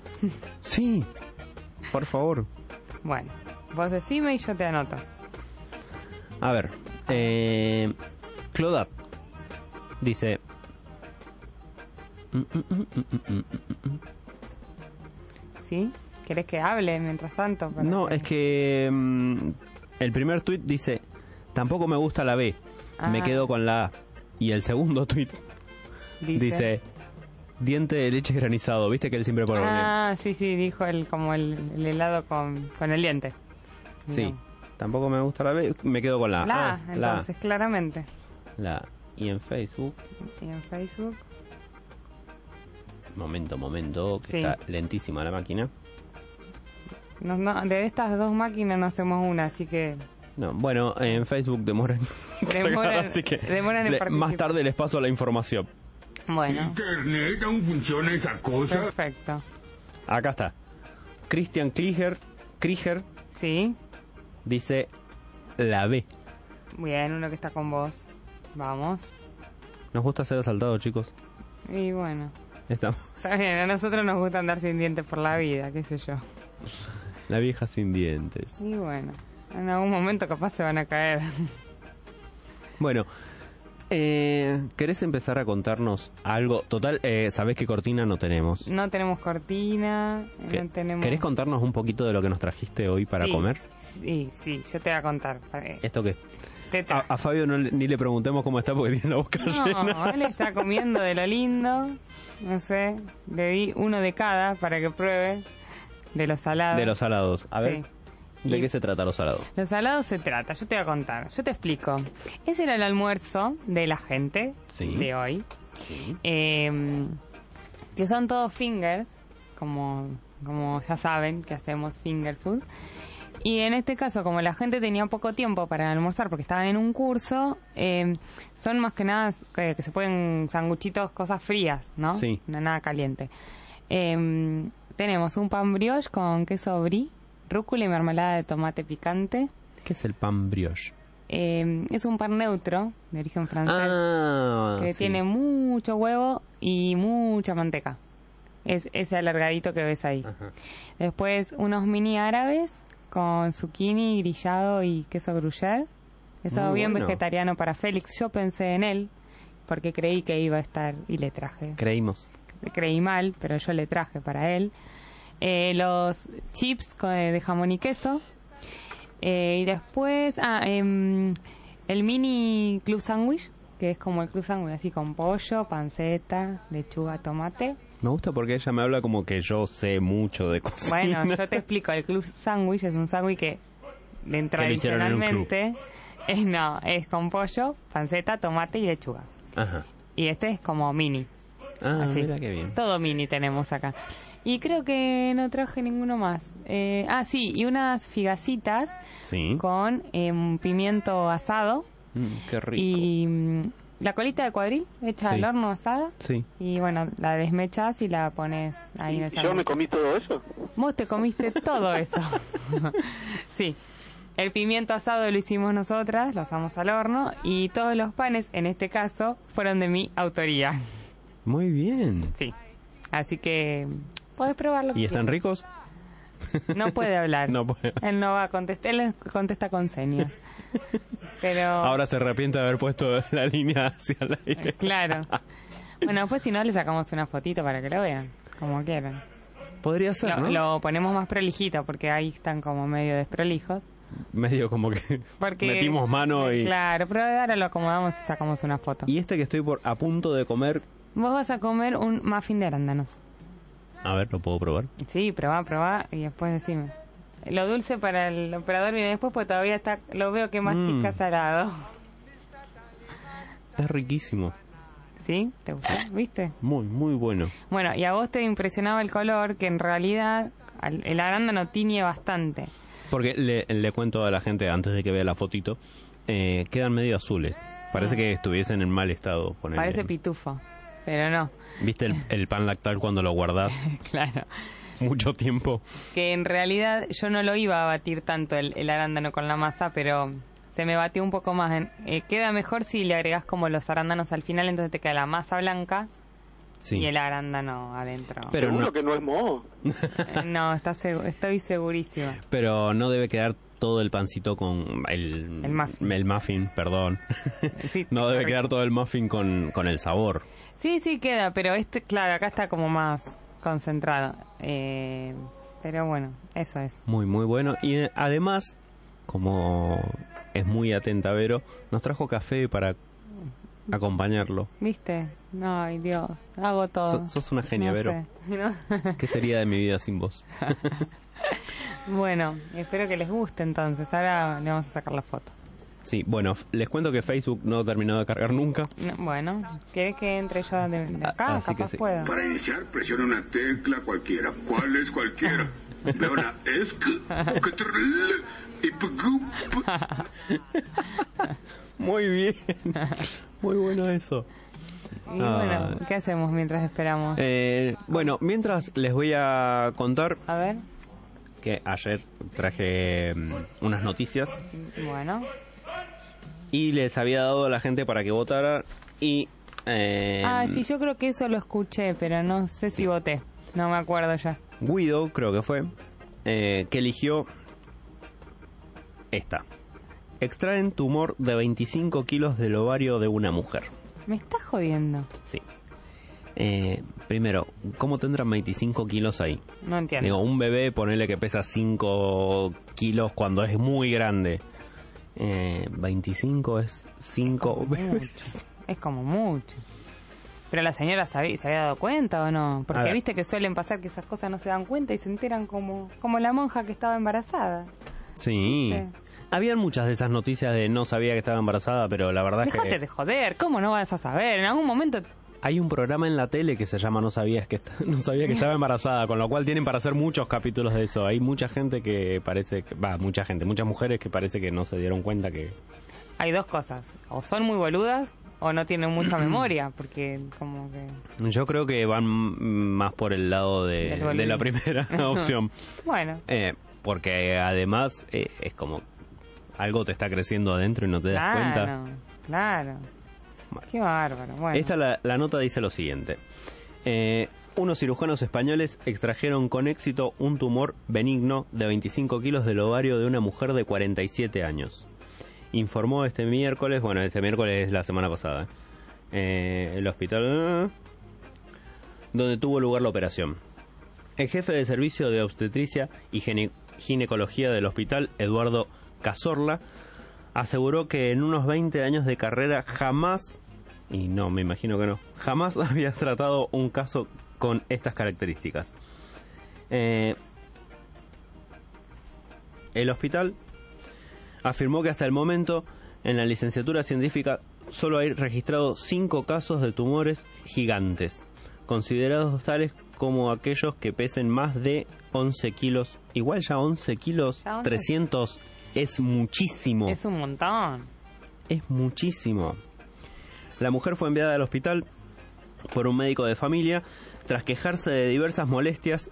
Sí, por favor. Bueno, vos decime y yo te anoto. A ver, Clodat dice... ¿Sí? ¿Querés que hable mientras tanto? No, es que el primer tuit dice, tampoco me gusta la B, me quedo con la A. Y el segundo tuit dice, diente de leche granizado, viste que él siempre pone sí, dijo como el helado con el diente. Sí, tampoco me gusta la B, me quedo con la A. La A, entonces, claramente. La A. Y en Facebook. Momento, que está lentísima la máquina. No, de estas dos máquinas no hacemos una, así que... No, bueno, en Facebook demoran así que demoran en participar. Más tarde les paso la información. Bueno. Internet aún funciona esa cosa. Perfecto. Acá está. Christian Krieger Sí. dice la B. Bien, uno que está con vos. Vamos. Nos gusta ser asaltados, chicos. Y bueno. Está bien, a nosotros nos gusta andar sin dientes por la vida, qué sé yo. La vieja sin dientes. Y bueno, en algún momento capaz se van a caer. Bueno, ¿querés empezar a contarnos algo? Total, sabés que cortina no tenemos. No tenemos cortina, no tenemos... ¿Querés contarnos un poquito de lo que nos trajiste hoy para comer? Sí, yo te voy a contar. ¿Esto qué? A Fabio ni le preguntemos cómo está porque tiene la boca llena. No, él está comiendo de lo lindo. No sé, le di uno de cada para que pruebe de los salados. De los salados. A ver, ¿de qué se trata los salados? Los salados yo te voy a contar, yo te explico. Ese era el almuerzo de la gente de hoy. Sí. Que son todos fingers, como ya saben que hacemos finger food. Y en este caso, como la gente tenía poco tiempo para almorzar porque estaban en un curso, son más que nada que se pueden sanguchitos, cosas frías, ¿no? Sí. Nada caliente. Tenemos un pan brioche con queso brie, rúcula y mermelada de tomate picante. ¿Qué es el pan brioche? Es un pan neutro, de origen francés, que tiene mucho huevo y mucha manteca. Es ese alargadito que ves ahí. Ajá. Después unos mini árabes con zucchini, grillado y queso gruyère. Eso Muy bien bueno. vegetariano para Félix. Yo pensé en él porque creí que iba a estar y le traje. Creí mal, pero yo le traje para él. Los chips de jamón y queso. Y después, el mini club sandwich, que es como el club sandwich, así con pollo, panceta, lechuga, tomate. Me gusta porque ella me habla como que yo sé mucho de cocina. Bueno, yo te explico. El club sandwich es un sándwich que tradicionalmente es con pollo, panceta, tomate y lechuga. Ajá. Y este es como mini. Así. Mira qué bien. Todo mini tenemos acá. Y creo que no traje ninguno más. Y unas figacitas con pimiento asado. Qué rico. Y la colita de cuadril hecha al horno asada. Sí. Y bueno, la desmechas y la pones ahí en el sándwich. ¿Yo me comí todo eso? Vos te comiste todo eso. Sí. El pimiento asado lo hicimos nosotras, lo asamos al horno. Y todos los panes, en este caso, fueron de mi autoría. Muy bien. Sí. Así que podés probarlo. ¿Y están ricos? No puede hablar. No puede. Él no va a contestar, él contesta con señas. Pero ahora se arrepiente de haber puesto la línea hacia el aire. Claro. Bueno, pues si no le sacamos una fotito para que lo vean, como quieran. Podría ser, ¿no? Lo ponemos más prolijito porque ahí están como medio desprolijos. Medio como que metimos mano y... Claro, pero ahora lo acomodamos y sacamos una foto. Y este que estoy a punto de comer... Vos vas a comer un muffin de arándanos. A ver, ¿lo puedo probar? Sí, probá y después decime. Lo dulce para el operador viene después porque todavía lo veo que mastica salado. Es riquísimo. ¿Sí? ¿Te gustó? ¿Viste? Muy, muy bueno. Bueno, y a vos te impresionaba el color, que en realidad el arándano tiñe bastante. Porque le cuento a la gente, antes de que vea la fotito, quedan medio azules. Parece que estuviesen en mal estado. Parece pitufo, pero no. ¿Viste el pan lactal cuando lo guardás? Claro. Mucho tiempo. Que en realidad yo no lo iba a batir tanto el arándano con la masa, pero se me batió un poco más. Queda mejor si le agregás como los arándanos al final, entonces te queda la masa blanca y el arándano adentro. Pero ¿seguro que no es moho? No, estoy segurísima. Pero no debe quedar todo el pancito con el muffin, perdón. Sí, no debe quedar todo el muffin con el sabor. Sí, queda, pero claro, acá está como más concentrado. Pero bueno, eso es. Muy, muy bueno. Y además, como es muy atenta Vero, nos trajo café para acompañarlo. ¿Viste? Ay, Dios, hago todo. Sos una genia, no Vero. sé, ¿no? ¿Qué sería de mi vida sin vos? Bueno, espero que les guste entonces. Ahora le vamos a sacar la foto. Sí, bueno, les cuento que Facebook no terminó de cargar nunca. No, bueno, ¿quieres que entre yo de acá? Así que Capaz sí. puedo. Para iniciar, presiona una tecla cualquiera. ¿Cuál es cualquiera? De una Muy bien. Muy bueno eso. Y bueno, ¿qué hacemos mientras esperamos? Bueno, mientras les voy a contar A ver, que ayer traje unas noticias bueno. y les había dado a la gente para que votara y... Sí, yo creo que eso lo escuché, pero no sé si voté. No me acuerdo ya. Guido, creo que fue, que eligió esta. Extraen tumor de 25 kilos del ovario de una mujer. Me está jodiendo. Sí. Primero, ¿cómo tendrán 25 kilos ahí? No entiendo. Digo, un bebé, ponele que pesa 5 kilos cuando es muy grande. 25 es 5 bebés. Es como mucho. Pero la señora se había dado cuenta o no? Porque viste que suelen pasar que esas cosas no se dan cuenta y se enteran como la monja que estaba embarazada. Sí. Habían muchas de esas noticias de no sabía que estaba embarazada, pero la verdad es que... Déjate de joder, ¿cómo no vas a saber? En algún momento... Hay un programa en la tele que se llama No sabía que estaba embarazada, con lo cual tienen para hacer muchos capítulos de eso. Hay mucha gente que parece que... muchas mujeres que parece que no se dieron cuenta que... Hay dos cosas, o son muy boludas o no tienen mucha memoria, porque como que... Yo creo que van más por el lado de la primera opción. Bueno. Porque además es como... algo te está creciendo adentro y no te das cuenta. Claro. Qué bárbaro. Bueno. Esta la nota dice lo siguiente. Unos cirujanos españoles extrajeron con éxito un tumor benigno de 25 kilos del ovario de una mujer de 47 años. Informó este miércoles es la semana pasada, el hospital donde tuvo lugar la operación. El jefe de servicio de obstetricia y ginecología del hospital, Eduardo Cazorla, aseguró que en unos 20 años de carrera jamás, y no, me imagino que no, jamás había tratado un caso con estas características. El hospital afirmó que hasta el momento en la licenciatura científica solo hay registrado 5 casos de tumores gigantes, considerados tales como aquellos que pesen más de 11 kilos. Igual ya 11 kilos, 300 es muchísimo. Es un montón. Es muchísimo. La mujer fue enviada al hospital por un médico de familia tras quejarse de diversas molestias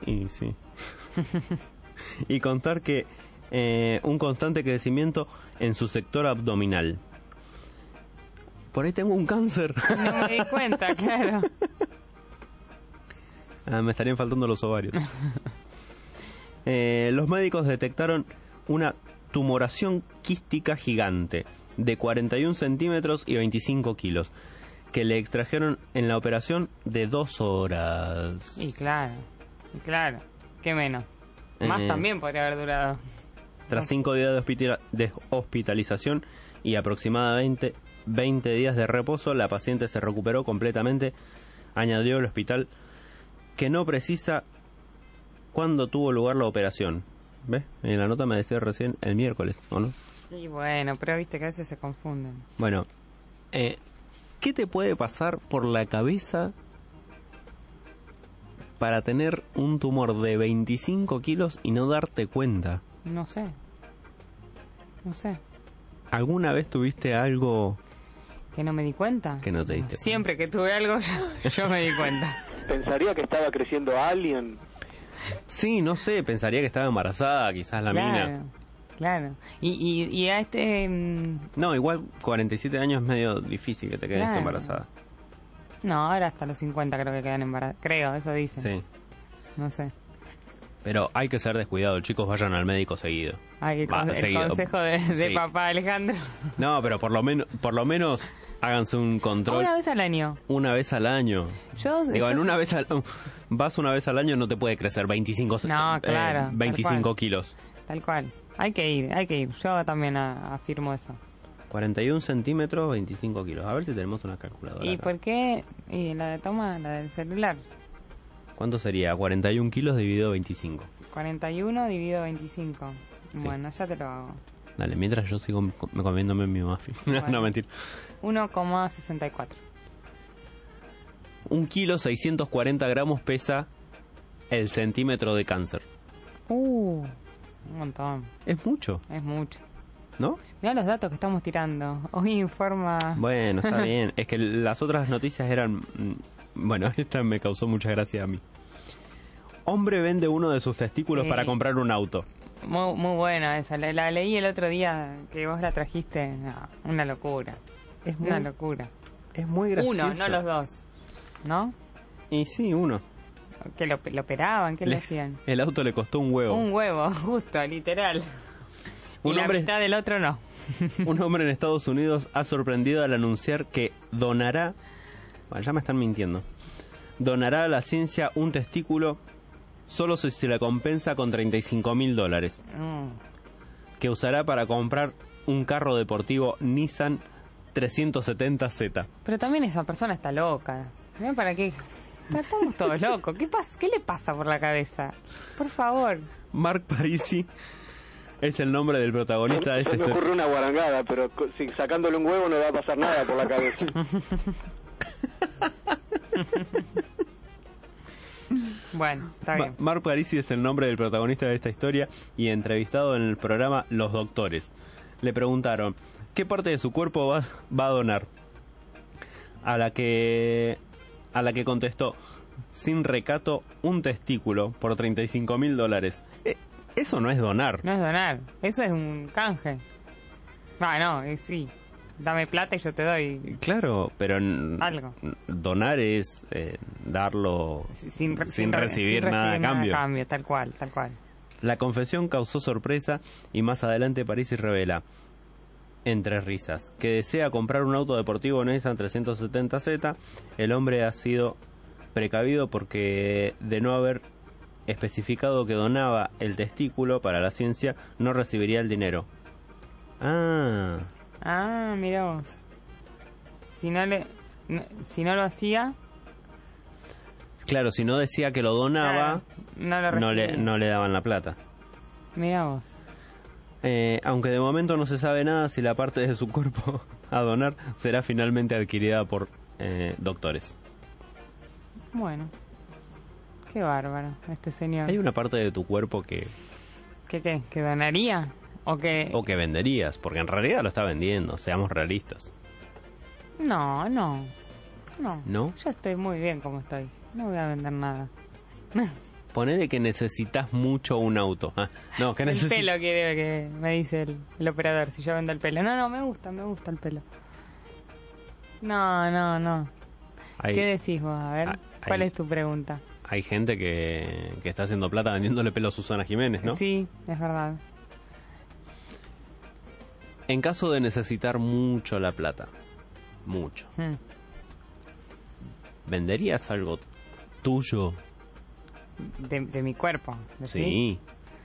y contar que un constante crecimiento en su sector abdominal. Por ahí tengo un cáncer. No me di cuenta, claro. Me estarían faltando los ovarios. Los médicos detectaron una tumoración quística gigante de 41 centímetros y 25 kilos que le extrajeron en la operación de 2 horas. Y claro, qué menos. Más también podría haber durado. Tras 5 días de hospitalización y aproximadamente 20 días de reposo, la paciente se recuperó completamente. Añadió el hospital que no precisa cuándo tuvo lugar la operación. ¿Ves? En la nota me decía recién el miércoles, ¿o no? Sí, bueno, pero viste que a veces se confunden. Bueno, ¿qué te puede pasar por la cabeza para tener un tumor de 25 kilos y no darte cuenta? No sé. ¿Alguna vez tuviste algo que no me di cuenta? Que no te diste cuenta. Siempre que tuve algo yo me di cuenta. Pensaría que estaba creciendo alguien. Sí, no sé, pensaría que estaba embarazada, quizás la mina. Claro. Y a este... No, igual 47 años es medio difícil que te quedes embarazada. No, ahora hasta los 50 creo que quedan embarazadas. Creo, eso dicen. Sí. No sé. Pero hay que ser descuidado, chicos, vayan al médico seguido. Ay, el seguido. consejo de Sí. papá Alejandro. No, pero por lo menos háganse un control Una vez al año. una vez al año. Digo, en una vez vas una vez al año, no te puede crecer 25 No, claro, tal 25 cual. kilos. Tal cual. Hay que ir. Yo también afirmo eso. 41 centímetros, 25 kilos. A ver si tenemos una calculadora. ¿Y acá. por qué? ¿Y la de toma, la del celular? ¿Cuánto sería? 41 kilos dividido 25. 41 dividido 25. Sí. Bueno, ya te lo hago. Dale, mientras yo sigo comiéndome mi muffin. Bueno. No, mentira. 1,64. 1 kilo 640 gramos pesa el centímetro de cáncer. Un montón. Es mucho, Es mucho. ¿no? Mirá los datos que estamos tirando. Hoy informa... Bueno, está bien. Es que las otras noticias eran... Bueno, esta me causó mucha gracia a mí. Hombre vende uno de sus testículos Sí. para comprar un auto. Muy buena esa. La leí el otro día que vos la trajiste. No, una locura. Es Una locura. Es muy gracioso. Uno, no los dos. ¿No? Y sí, uno. Que lo operaban, ¿qué le hacían? El auto le costó un huevo. Un huevo, justo, literal. Un y la hombre- mitad del otro no. Un hombre en Estados Unidos ha sorprendido al anunciar que donará... Bueno, ya me están mintiendo. Donará a la ciencia un testículo solo si se le compensa con $35,000. Que usará para comprar un carro deportivo Nissan 370Z. Pero también esa persona está loca. ¿Ven para qué? Estamos todos locos. ¿Qué le pasa por la cabeza? Por favor. Mark Parisi es el nombre del protagonista de esta Se me historia. ocurre una guarangada, pero si sacándole un huevo no le va a pasar nada por la cabeza. Bueno, está bien. Mark Parisi es el nombre del protagonista de esta historia y entrevistado en el programa Los Doctores. Le preguntaron, ¿qué parte de su cuerpo va a donar? A la que contestó, sin recato, un testículo por $35,000. Eso no es donar. No es donar. Eso es un canje. Sí. Dame plata y yo te doy Claro, pero algo. donar es darlo sin recibir nada a cambio. Tal cual. La confesión causó sorpresa y más adelante Parisi revela, entre risas, que desea comprar un auto deportivo Nissan 370Z. El hombre ha sido precavido porque de no haber especificado que donaba el testículo para la ciencia, no recibiría el dinero. Mira vos. Si no lo hacía, Claro, si no decía que lo donaba, claro, no lo recibía. no le daban la plata. Mira vos. Aunque de momento no se sabe nada si la parte de su cuerpo a donar será finalmente adquirida por doctores. Bueno. Qué bárbaro este señor. ¿Hay una parte de tu cuerpo que ¿Que donaría? ¿O que venderías? Porque en realidad lo está vendiendo, seamos realistas. No. ¿No? Yo estoy muy bien como estoy. No voy a vender nada. Ponele que necesitas mucho un auto. No, que El pelo que me dice el operador, si yo vendo el pelo. No, me gusta el pelo. No. ¿Qué decís vos? A ver, ¿cuál es tu pregunta? Hay gente que está haciendo plata vendiéndole pelo a Susana Jiménez, ¿no? Sí, es verdad. En caso de necesitar mucho la plata, mucho, ¿venderías algo tuyo? De mi cuerpo. Sí.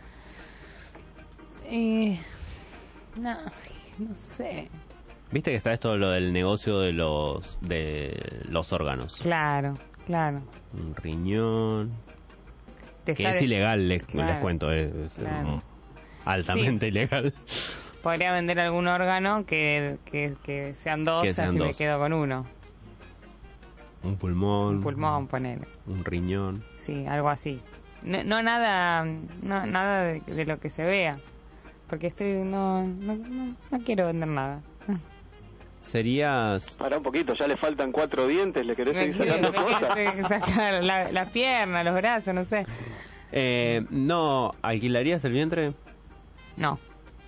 No sé. Viste que está esto lo del negocio de los órganos. Claro. Un riñón. Te Que sale- es ilegal, les Claro. cuento. Es Claro. altamente ilegal. Podría vender algún órgano que sean dos, Que sean así me dos. quedo con uno. Un pulmón. Un pulmón, ponele. Un riñón. Sí, algo así. No nada de lo que se vea. Porque no quiero vender nada. Serías... Para un poquito, ya le faltan 4 dientes, le querés seguir sacando cosas. Sacar la pierna, los brazos, no sé. No, ¿alquilarías el vientre? No,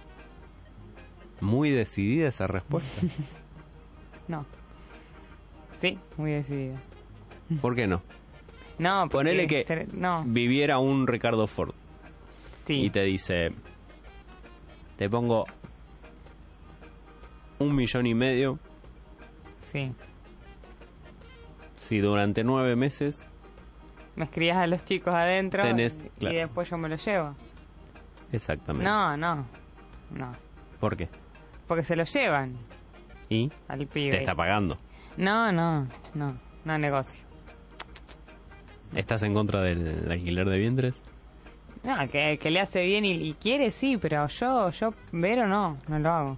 Muy decidida esa respuesta. no. Sí, muy decidida. ¿Por qué no? No, ponele que no. viviera un Ricardo Ford. Sí. Y te dice, te pongo 1,5 millones. Sí. Si durante 9 meses me escribías a los chicos adentro claro. y después yo me los llevo. Exactamente. No. ¿Por qué? Porque se los llevan. ¿Y? Al pibe. Te está pagando. No negocio. ¿Estás en contra del alquiler de vientres? No, que le hace bien y quiere, sí, pero yo Vero no lo hago.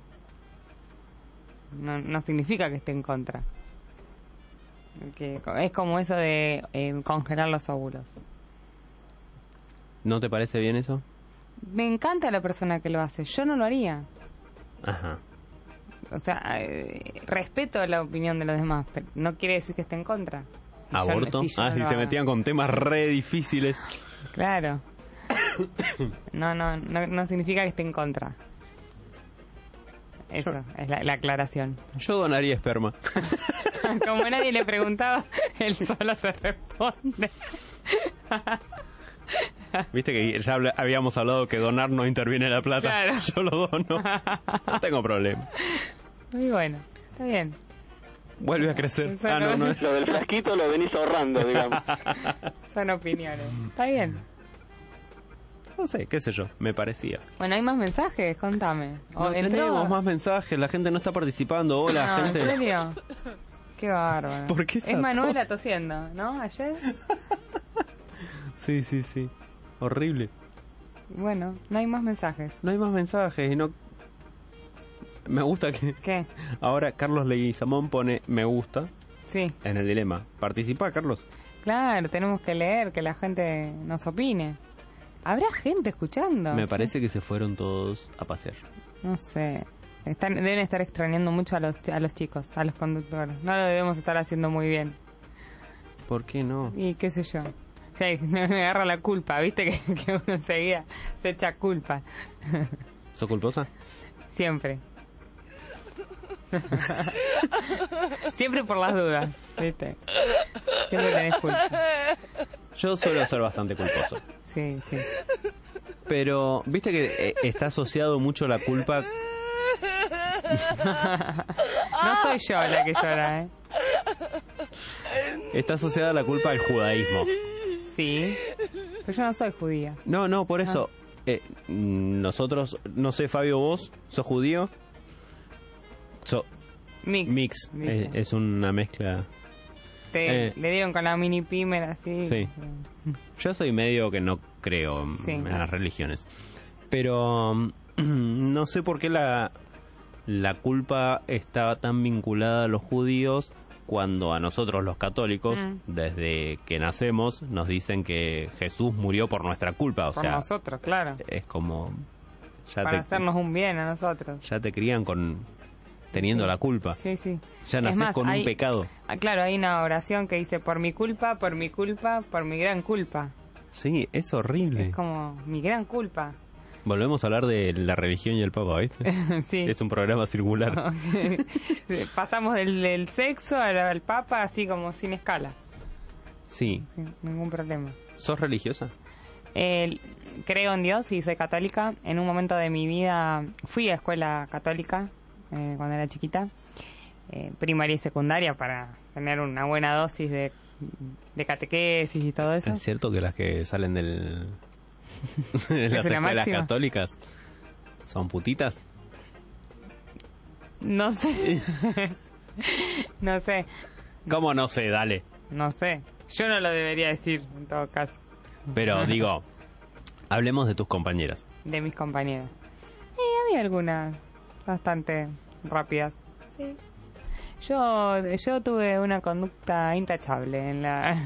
No significa que esté en contra. Que es como eso de congelar los óvulos. ¿No te parece bien eso? Me encanta la persona que lo hace, yo no lo haría. Ajá. O sea, respeto la opinión de los demás, pero no quiere decir que esté en contra. Si ¿Aborto? Yo no se metían con temas re difíciles. Claro. No significa que esté en contra. Eso es la aclaración. Yo donaría esperma. Como nadie le preguntaba, él solo se responde. Viste que ya habíamos hablado que donar no interviene la plata. Claro. Yo lo dono. No tengo problema. Muy bueno, está bien. Vuelve a crecer. No. Lo del frasquito lo venís ahorrando, digamos. Son opiniones. Está bien. No sé, qué sé yo, me parecía. Bueno, ¿hay más mensajes? Contame. No tenemos más mensajes, la gente no está participando. Hola, no, gente. ¿En serio? Qué bárbaro. ¿Por qué es Manuela tosiendo, ¿no? Ayer. Sí. Horrible. Bueno, no hay más mensajes. No hay más mensajes y no... Me gusta que... ¿Qué? Ahora Carlos Leguizamón pone me gusta. Sí. En el dilema. ¿Participa, Carlos? Claro, tenemos que leer, que la gente nos opine. ¿Habrá gente escuchando? Me parece que se fueron todos a pasear. No sé. Deben estar extrañando mucho a los chicos, a los conductores. No lo debemos estar haciendo muy bien. ¿Por qué no? Y qué sé yo. Sí, me agarra la culpa, ¿viste? Que uno enseguida se echa culpa. ¿Sos culposa? Siempre. Siempre por las dudas, ¿viste? Siempre tenés culpa. Yo suelo ser bastante culposo. Sí. Pero, ¿viste que está asociado mucho la culpa? No soy yo la que llora, ¿eh? Está asociada la culpa al judaísmo. Sí, pero yo no soy judía. No, por eso. Nosotros, no sé, Fabio, vos, ¿sos judío? Mix. Es una mezcla. Le dieron con la mini pimer así. Sí. Yo soy medio que no creo en las religiones. Pero no sé por qué la culpa está tan vinculada a los judíos cuando a nosotros los católicos, desde que nacemos, nos dicen que Jesús murió por nuestra culpa. O por sea, nosotros, claro. Es como... Para hacernos un bien a nosotros. Ya te crían teniendo la culpa. Sí. Ya nacés con un pecado. Claro, hay una oración que dice por mi culpa, por mi gran culpa. Sí, es horrible. Es como mi gran culpa. Volvemos a hablar de la religión y el Papa, ¿viste? Sí. Es un programa circular. Pasamos del sexo al Papa así como sin escala. Sí. Sin ningún problema. ¿Sos religiosa? Creo en Dios y soy católica. En un momento de mi vida fui a escuela católica cuando era chiquita, primaria y secundaria, para tener una buena dosis de catequesis y todo eso. ¿Es cierto que las que salen de las escuelas católicas son putitas? No sé. No sé. ¿Cómo no sé? Dale. No sé. Yo no lo debería decir en todo caso. Pero digo, hablemos de tus compañeras. De mis compañeras. Había algunas bastante rápidas. Sí. Yo tuve una conducta intachable en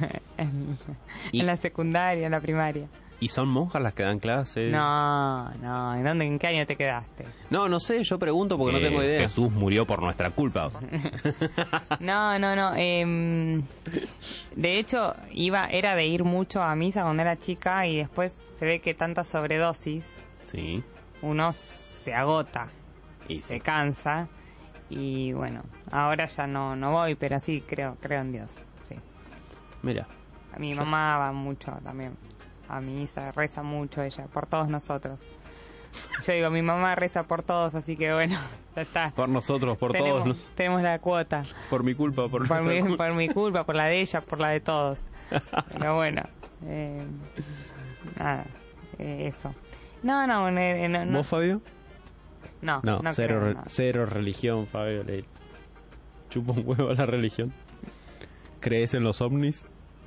la secundaria, en la primaria. ¿Y son monjas las que dan clases? No. ¿En qué año te quedaste? No sé, yo pregunto porque no tengo idea. Jesús murió por nuestra culpa. No. De hecho, era de ir mucho a misa cuando era chica y después se ve que tanta sobredosis. Sí. Uno se agota, se cansa y bueno, ahora ya no voy, pero sí creo en Dios. Sí. Mira. Mi mamá va mucho también a misa, reza mucho ella, por todos nosotros. Yo digo, mi mamá reza por todos, así que bueno, ya está. Por nosotros, por todos. Tenemos la cuota. Por mi culpa, por mi culpa, por la de ella, por la de todos. Pero bueno, nada, eso. No. ¿Vos, Fabio? No, cero religión, Fabio. Le chupa un huevo a la religión. ¿Crees en los ovnis?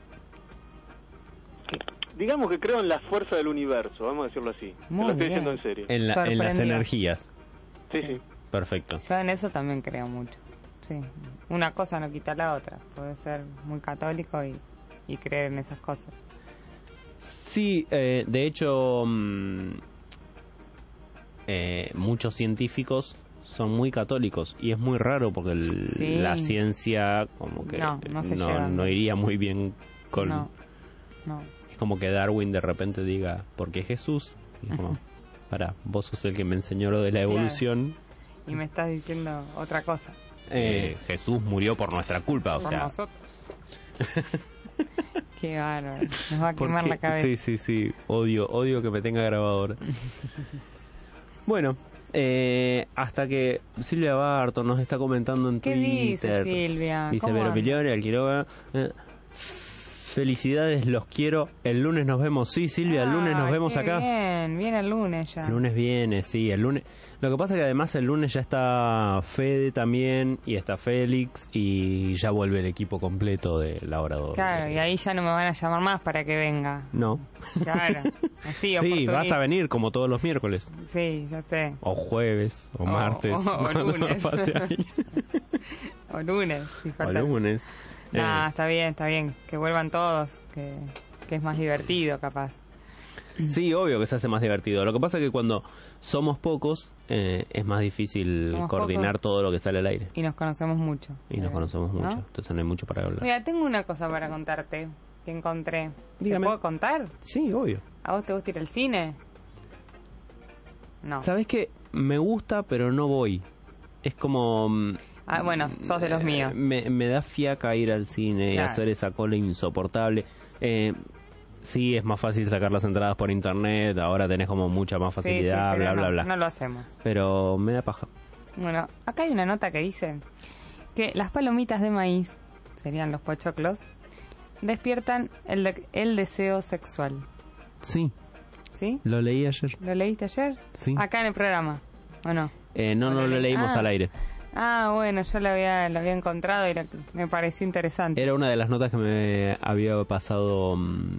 Digamos que creo en la fuerza del universo, vamos a decirlo así. Lo estoy diciendo en serio. En las energías. Sí. Perfecto. Yo en eso también creo mucho. Sí. Una cosa no quita la otra. Puede ser muy católico y creer en esas cosas. Sí, de hecho, muchos científicos son muy católicos y es muy raro porque la ciencia como que no iría muy bien con... No. Es como que Darwin de repente diga, ¿por qué Jesús? Y es como, vos sos el que me enseñó lo de la evolución. Y me estás diciendo otra cosa. Jesús murió por nuestra culpa, por nosotros. Qué bárbaro, nos va a quemar la cabeza. Sí, odio que me tenga grabadora. Bueno, hasta que Silvia Barton nos está comentando en ¿Qué Twitter. Dice Silvia? Dice Vero Piliore, al Quiroga. Felicidades, los quiero. El lunes nos vemos. Sí, Silvia, el lunes nos vemos acá. Viene el lunes ya. El lunes viene, sí, el lunes. Lo que pasa es que además el lunes ya está Fede también y está Félix y ya vuelve el equipo completo de La Hora Doble. Claro, y ahí ya no me van a llamar más para que venga. No. Claro. Así, sí, vas a venir como todos los miércoles. Sí, ya sé. O jueves, o martes. O lunes. O lunes. O lunes. Está bien, que vuelvan todos, que es más divertido capaz. Sí, obvio que se hace más divertido. Lo que pasa es que cuando somos pocos es más difícil coordinar todo lo que sale al aire. Y nos conocemos mucho. Mucho, entonces no hay mucho para hablar. Mira, tengo una cosa para contarte que encontré. Dígame. ¿Te puedo contar? Sí, obvio. ¿A vos te gusta ir al cine? No. ¿Sabés qué? Me gusta, pero no voy. Es como... bueno, sos de los míos. Me da fiaca ir al cine y hacer esa cola insoportable. Sí, es más fácil sacar las entradas por internet. Ahora tenés como mucha más facilidad, bla, bla. No lo hacemos. Pero me da paja. Bueno, acá hay una nota que dice que las palomitas de maíz, serían los pochoclos, despiertan el deseo sexual. Sí. ¿Sí? Lo leí ayer. ¿Lo leíste ayer? Sí. Acá en el programa, ¿o no? No lo leímos al aire. Bueno, yo lo había encontrado y me pareció interesante. Era una de las notas que me había pasado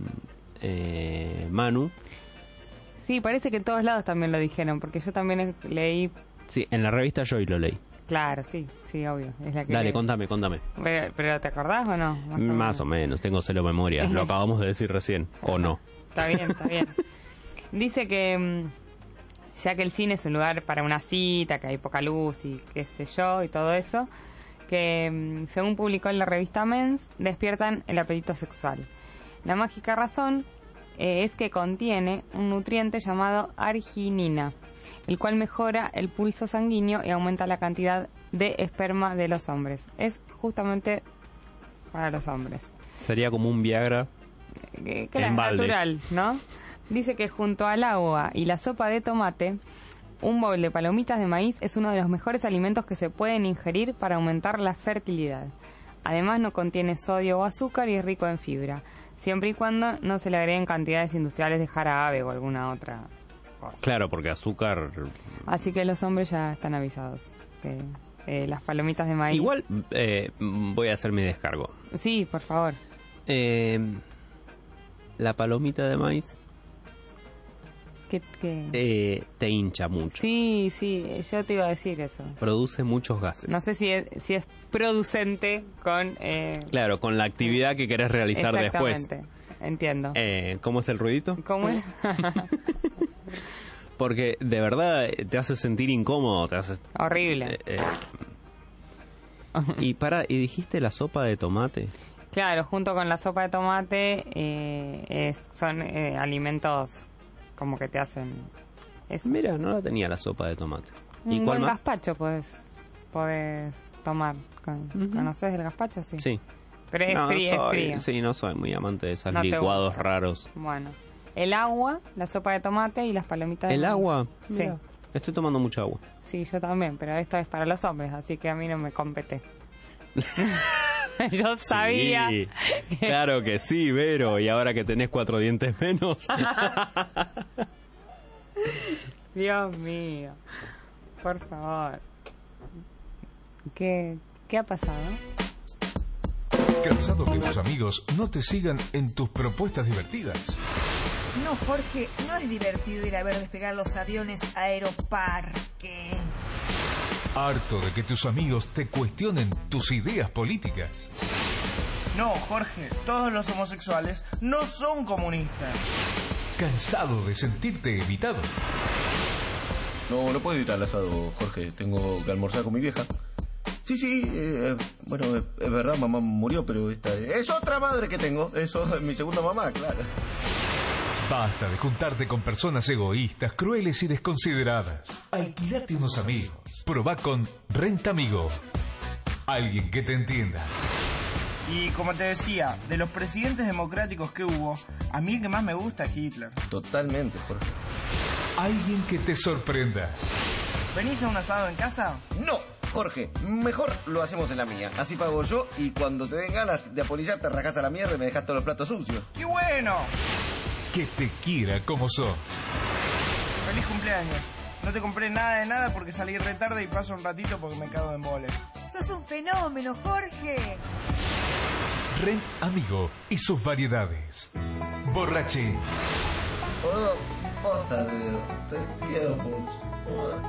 Manu. Sí, parece que en todos lados también lo dijeron, porque yo también leí... Sí, en la revista Joy lo leí. Claro, sí, obvio. Es la que Dale, contame. ¿Pero te acordás o no? Más o menos, tengo cero memoria. Lo acabamos de decir recién, ¿o no? Está bien. Dice que... ya que el cine es un lugar para una cita, que hay poca luz y qué sé yo y todo eso, que según publicó en la revista Men's, despiertan el apetito sexual. La mágica razón es que contiene un nutriente llamado arginina, el cual mejora el pulso sanguíneo y aumenta la cantidad de esperma de los hombres. Es justamente para los hombres. Sería como un Viagra en balde. Natural, ¿no? Dice que junto al agua y la sopa de tomate, un bowl de palomitas de maíz es uno de los mejores alimentos que se pueden ingerir para aumentar la fertilidad. Además no contiene sodio o azúcar y es rico en fibra, siempre y cuando no se le agreguen cantidades industriales de jarabe o alguna otra cosa. Claro, porque azúcar... Así que los hombres ya están avisados que las palomitas de maíz... Igual voy a hacer mi descargo. Sí, por favor. La palomita de maíz... te hincha mucho. Sí, yo te iba a decir eso. Produce muchos gases. No sé si es producente con... claro, con la actividad que querés realizar después. Entiendo. ¿Cómo es el ruidito? ¿Cómo es? Porque de verdad te hace sentir incómodo, te hace... Horrible. Y dijiste la sopa de tomate. Claro, junto con la sopa de tomate son alimentos... como que te hacen eso. Mira, no la tenía la sopa de tomate. ¿Y un cuál buen más? gazpacho podés tomar. ¿Conoces el gazpacho? Sí. Pero es frío. Sí, no soy muy amante de esos No te licuados gusta. raros. Bueno, el agua, la sopa de tomate y las palomitas de ¿El maíz. agua? Sí. Mira, estoy tomando mucha agua. Sí, yo también, pero esto es para los hombres, así que a mí no me compete. Yo sabía. Sí, claro que sí, Vero. Y ahora que tenés 4 dientes menos. Dios mío. Por favor. ¿Qué ha pasado? ¿Cansado que tus amigos no te sigan en tus propuestas divertidas? No, Jorge, no es divertido ir a ver despegar los aviones a Aeroparque. ¿Harto de que tus amigos te cuestionen tus ideas políticas? No, Jorge, todos los homosexuales no son comunistas. ¿Cansado de sentirte evitado? No puedo ir al asado, Jorge. Tengo que almorzar con mi vieja. Sí, bueno, es verdad, mamá murió, pero esta es otra madre que tengo. Eso es mi segunda mamá, claro. Basta de juntarte con personas egoístas, crueles y desconsideradas. Alquilate unos amigos. Probá con Rent Amigo. Alguien que te entienda. Y como te decía, de los presidentes democráticos que hubo, a mí el que más me gusta es Hitler. Totalmente, Jorge. Alguien que te sorprenda. ¿Venís a un asado en casa? No, Jorge, mejor lo hacemos en la mía. Así pago yo y cuando te den ganas de apolillar te rajás a la mierda y me dejas todos los platos sucios. ¡Qué bueno! Que te quiera como sos. ¡Feliz cumpleaños! No te compré nada de nada porque salí re tarde y paso un ratito porque me cago de embole. ¡Sos un fenómeno, Jorge! Rent Amigo y sus variedades. Borrache. Te quiero mucho.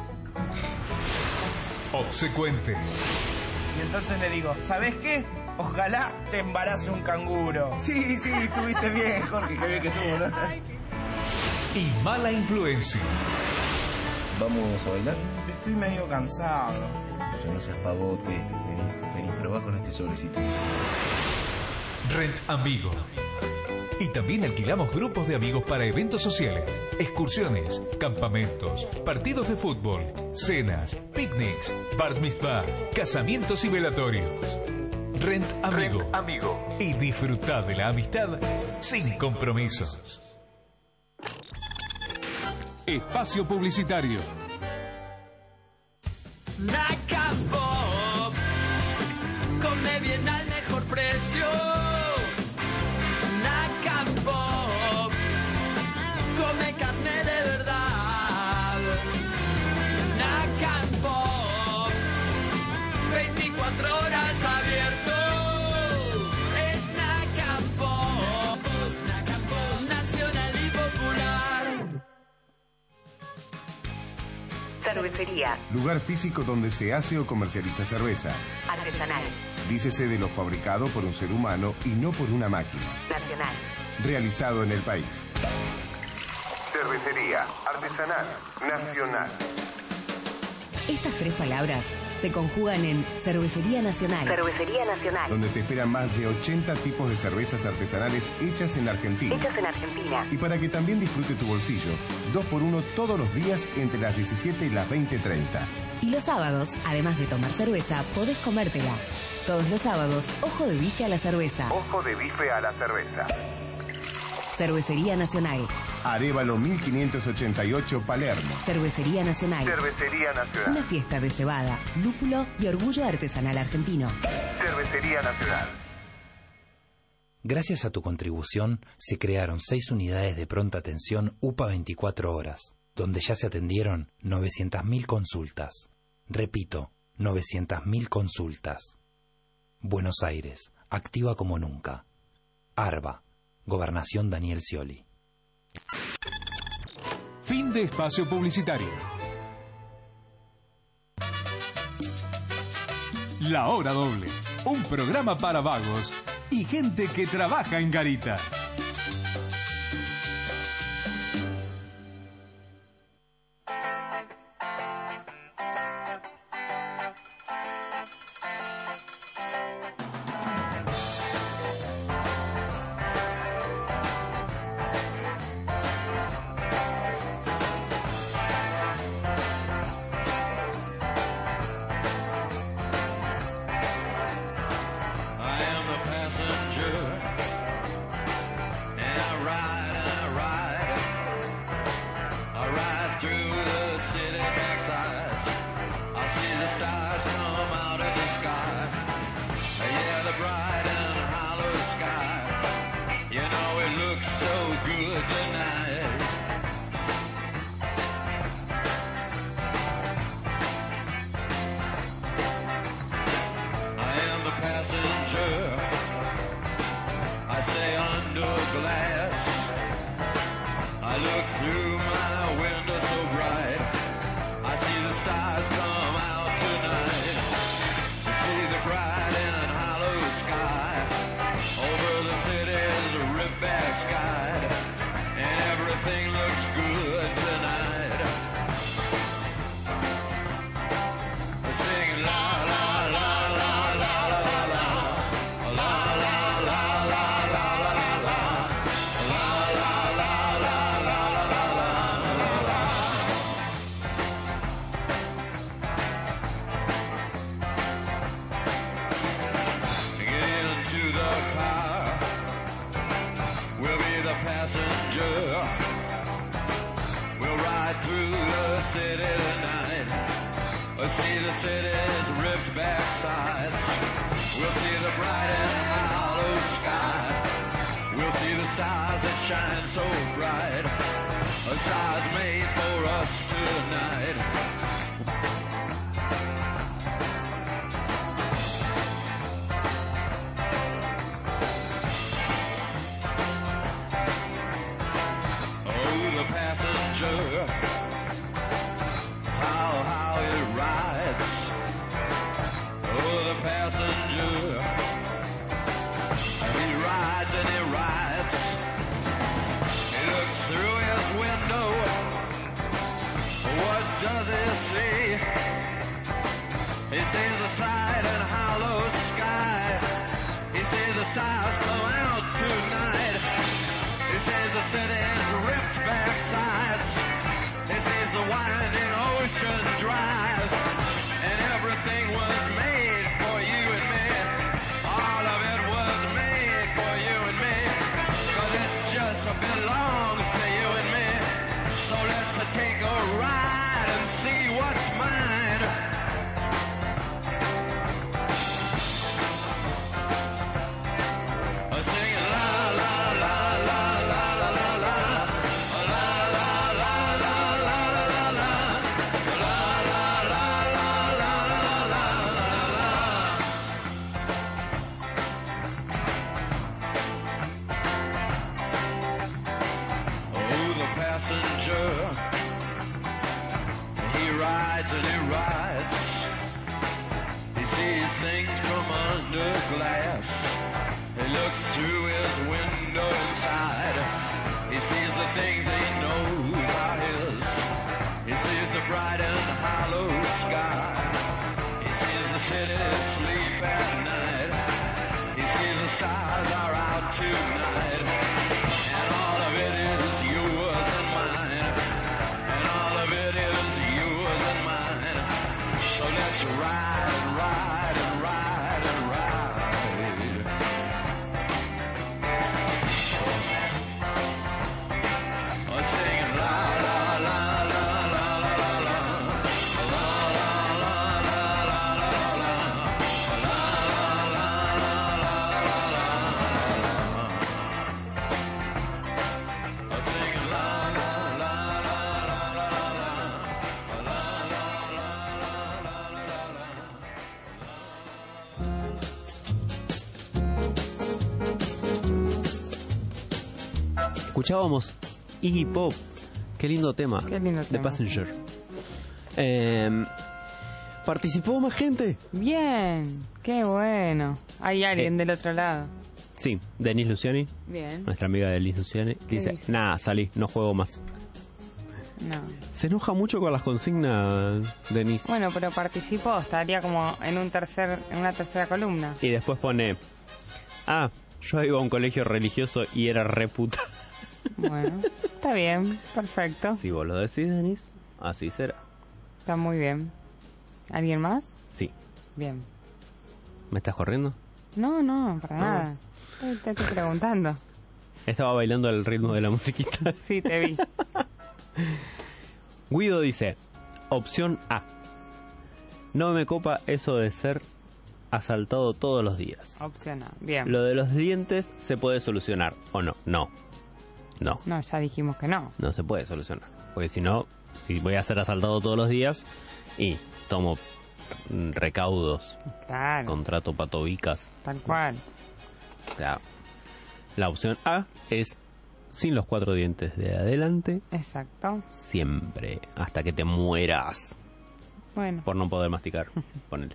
Obsecuente. Y entonces le digo, ¿sabes qué? Ojalá te embarace un canguro. Sí, estuviste bien, Jorge, qué bien que estuvo, ¿no? Y mala influencia. ¿Vamos a bailar? Estoy medio cansado. Pero no seas pavote. Vení, probá con este sobrecito. Rent Amigo. Y también alquilamos grupos de amigos para eventos sociales, excursiones, campamentos, partidos de fútbol, cenas, picnics, bar mitzvah, casamientos y velatorios. Rent Amigo. Y disfruta de la amistad sin compromisos. Espacio publicitario. Nacapop, come bien al mejor precio. Nacapop, come carne de verdad. Nacapop, 24 horas abierto. Es Nacapop, nacional y popular. Cervecería. Lugar físico donde se hace o comercializa cerveza. Artesanal. Dícese de lo fabricado por un ser humano y no por una máquina. Nacional. Realizado en el país. Cervecería artesanal nacional. Estas 3 palabras se conjugan en Cervecería Nacional. Cervecería Nacional. Donde te esperan más de 80 tipos de cervezas artesanales hechas en Argentina. Hechas en Argentina. Y para que también disfrute tu bolsillo, 2x1 todos los días entre las 17 y las 20:30. Y los sábados, además de tomar cerveza, podés comértela. Todos los sábados, ojo de bife a la cerveza. Ojo de bife a la cerveza. Cervecería Nacional. Arévalo 1588 Palermo. Cervecería Nacional. Cervecería Nacional. Una fiesta de cebada, lúpulo y orgullo artesanal argentino. Cervecería Nacional. Gracias a tu contribución, se crearon 6 unidades de pronta atención UPA 24 horas, donde ya se atendieron 900.000 consultas. Repito, 900.000 consultas. Buenos Aires, activa como nunca. ARBA, Gobernación Daniel Scioli. Fin de espacio publicitario. La Hora Doble, un programa para vagos y gente que trabaja en garitas. city tonight. We'll see the city's ripped back sides. We'll see the bright and hollow sky. We'll see the stars that shine so bright. Stars made for us tonight. Passenger, how it rides. Oh, the passenger, he rides and he rides. He looks through his window. What does he see? He sees the side and hollow sky. He sees the stars come out tonight. He sees the city's ripped back sides. He sees the winding ocean drive. And everything was made for you and me. All of it was made for you and me. 'Cause it just belongs to you and me. So let's take a ride and see what's mine. Singing la la la la la la la la. He rides and he rides. He sees things from under glass. He looks through his window inside. He sees the things he knows are his. He sees the bright and hollow sky. He sees the city sleep at night. He sees the stars are out tonight. And all of it is yours and mine. And all of it is yours and mine. So let's ride and ride and ride and ride. Oh, singing la la la la la la la la. La la la la la la la. La la la la la la la. Oh, singing la la la la la la la. La la la Escuchábamos Iggy Pop. Qué lindo tema. Qué lindo The tema. Passenger. ¿Participó más gente? Bien, qué bueno. Hay alguien del otro lado. Sí, Denise Luciani. Bien. Nuestra amiga Denise Luciani. Dice, dice? nada, salí, no juego más. No. Se enoja mucho con las consignas, Denise. Bueno, pero participó, estaría como en una tercera columna. Y después pone, yo iba a un colegio religioso y era re puta. Bueno, está bien, perfecto. Si vos lo decís, Denise, así será. Está muy bien. ¿Alguien más? Sí. Bien. ¿Me estás corriendo? No, para No. nada. Te estoy preguntando. Estaba bailando al ritmo de la musiquita. Sí, te vi. Guido dice, opción A. No me copa eso de ser asaltado todos los días. Opción A, bien. Lo de los dientes se puede solucionar, ¿o no? No, No, ya dijimos que no. no se puede solucionar. Porque si no, si voy a ser asaltado todos los días y tomo recaudos, Claro, contrato patobicas, tal cual. o sea, la opción A es sin los 4 dientes de adelante, Exacto. siempre, hasta que te mueras Bueno, por no poder masticar. Ponele.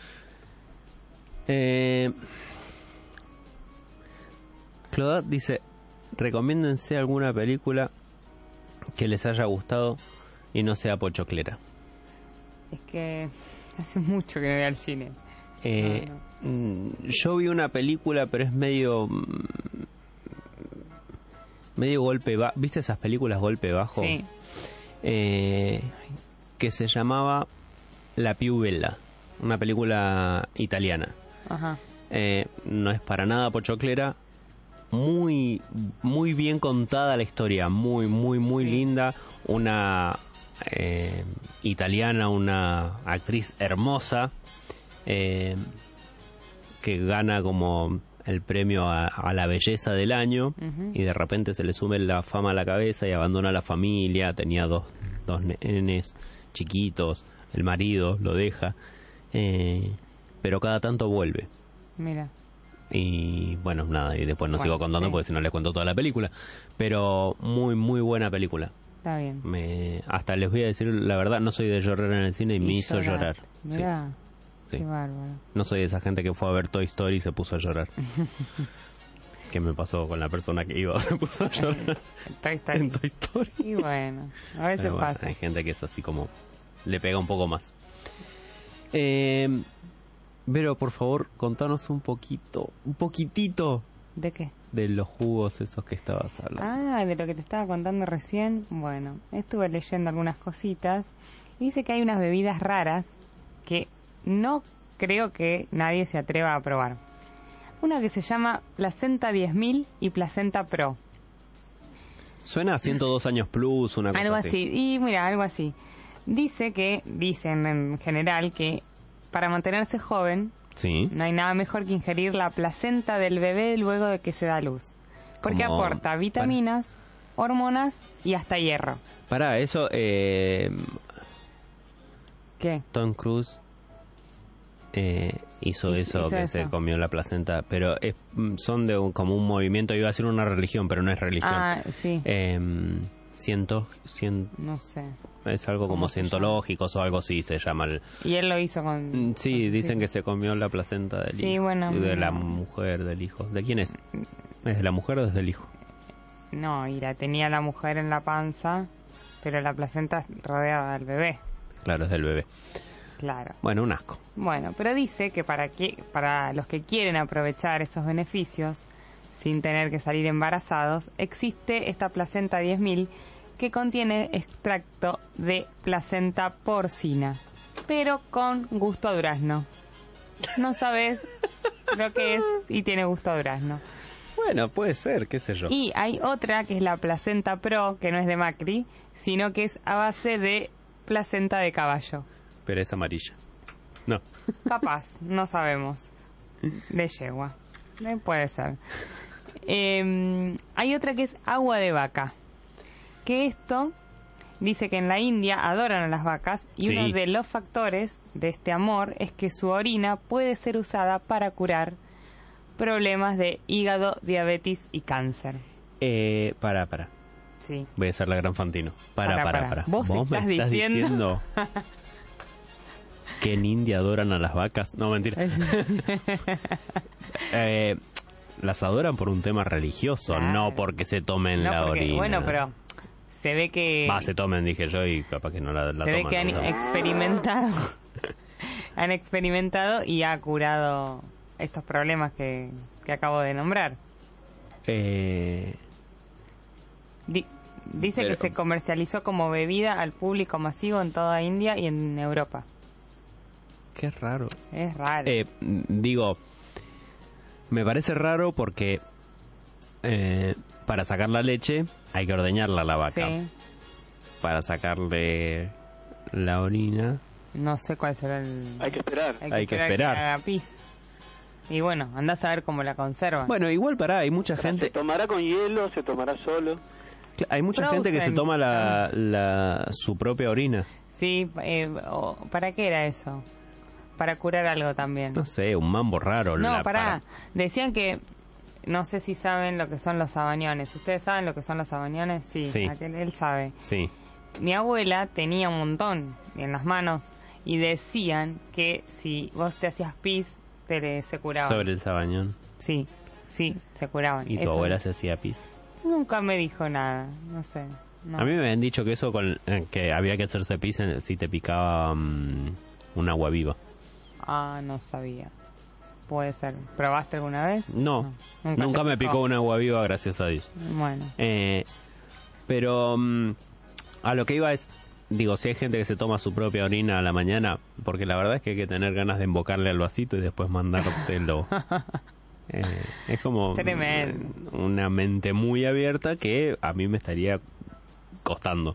Clodat dice, recomiéndense alguna película que les haya gustado y no sea pochoclera. es que hace mucho que no voy al cine. Yo vi una película, pero es medio golpe bajo. ¿Viste esas películas golpe bajo? Sí. Que se llamaba La Piubella, una película italiana. Ajá. No es para nada pochoclera. Muy bien contada la historia, muy linda. Una italiana, una actriz hermosa, que gana como el premio a la belleza del año, y de repente se le sube la fama a la cabeza y abandona la familia. Tenía dos nenes chiquitos, el marido lo deja, pero cada tanto vuelve. Mira. Y bueno, nada, y después no sigo contando porque si no les cuento toda la película, pero muy muy buena película. Está bien. Hasta les voy a decir la verdad, no soy de llorar en el cine y me hizo llorar. Mira. Sí. Qué bárbaro. No soy de esa gente que fue a ver Toy Story y se puso a llorar. ¿Qué me pasó con la persona que iba? Se puso a llorar en Toy Story. Y bueno, a veces pasa. Hay gente que es así como le pega un poco más. Vero, por favor, contanos un poquitito. ¿De qué? De los jugos esos que estabas hablando. De lo que te estaba contando recién. Bueno, estuve leyendo algunas cositas y dice que hay unas bebidas raras que no creo que nadie se atreva a probar. Una que se llama Placenta 10.000 y Placenta Pro. Suena a 102 años plus, una cosa algo así. Y mira, algo así. Dicen en general que para mantenerse joven, sí, no hay nada mejor que ingerir la placenta del bebé luego de que se da a luz. Porque aporta vitaminas, hormonas y hasta hierro. Para eso, ¿qué? Tom Cruise hizo eso, que se comió la placenta, pero son de como un movimiento, iba a ser una religión, pero no es religión. Sí. No sé. Es algo como cientológicos o algo así se llama. Y él lo hizo con... Sí, dicen que se comió la placenta del hijo. Bueno, de la mujer, del hijo. ¿De quién es? ¿Es de la mujer o es del hijo? No, tenía la mujer en la panza, pero la placenta rodeada del bebé. Claro, es del bebé. Claro. Bueno, un asco. Bueno, pero dice que para los que quieren aprovechar esos beneficios sin tener que salir embarazados, existe esta placenta 10.000 que contiene extracto de placenta porcina, pero con gusto a durazno. No sabes lo que es y tiene gusto a durazno. Bueno, puede ser, qué sé yo. Y hay otra que es la placenta pro, que no es de Macri, sino que es a base de placenta de caballo. Pero es amarilla. No. Capaz, no sabemos. De yegua. Puede ser. Hay otra que es agua de vaca. Que esto dice que en la India adoran a las vacas y uno de los factores de este amor es que su orina puede ser usada para curar problemas de hígado, diabetes y cáncer. Para. Sí. Voy a ser la gran Fantino. Para. ¿Vos me estás diciendo que en India adoran a las vacas? No, mentira. Las adoran por un tema religioso, no porque se tomen la orina. Bueno, pero se ve que... se tomen, dije yo, y capaz que no la toman. Se ve que han experimentado. Han experimentado y ha curado estos problemas que acabo de nombrar. Dice que se comercializó como bebida al público masivo en toda India y en Europa. Qué raro. Es raro. Digo, me parece raro porque para sacar la leche hay que ordeñarla a la vaca. Sí. Para sacarle la orina... No sé cuál será el... Hay que esperar. Hay que esperar. Que haga pis. Y bueno, andás a ver cómo la conserva. Bueno, igual hay mucha gente... ¿Se tomará con hielo? ¿Se tomará solo? Hay mucha gente que se toma su propia orina. Sí, ¿para qué era eso? Para curar algo también. No sé, un mambo raro. No, decían que... No sé si saben lo que son los sabañones. ¿Ustedes saben lo que son los sabañones? Sí. Él sabe. Sí. Mi abuela tenía un montón en las manos y decían que si vos te hacías pis, se curaban. ¿Sobre el sabañón? Sí, se curaban. ¿Y tu abuela se hacía pis? Nunca me dijo nada, no sé. No. A mí me habían dicho que eso que había que hacerse pis si te picaba un agua viva. No sabía. Puede ser. ¿Probaste alguna vez? No. Nunca me picó un agua viva, gracias a Dios. Bueno. Pero a lo que iba es, digo, si hay gente que se toma su propia orina a la mañana, porque la verdad es que hay que tener ganas de embocarle al vasito y después mandártelo. Es como tremendo. Una mente muy abierta que a mí me estaría costando.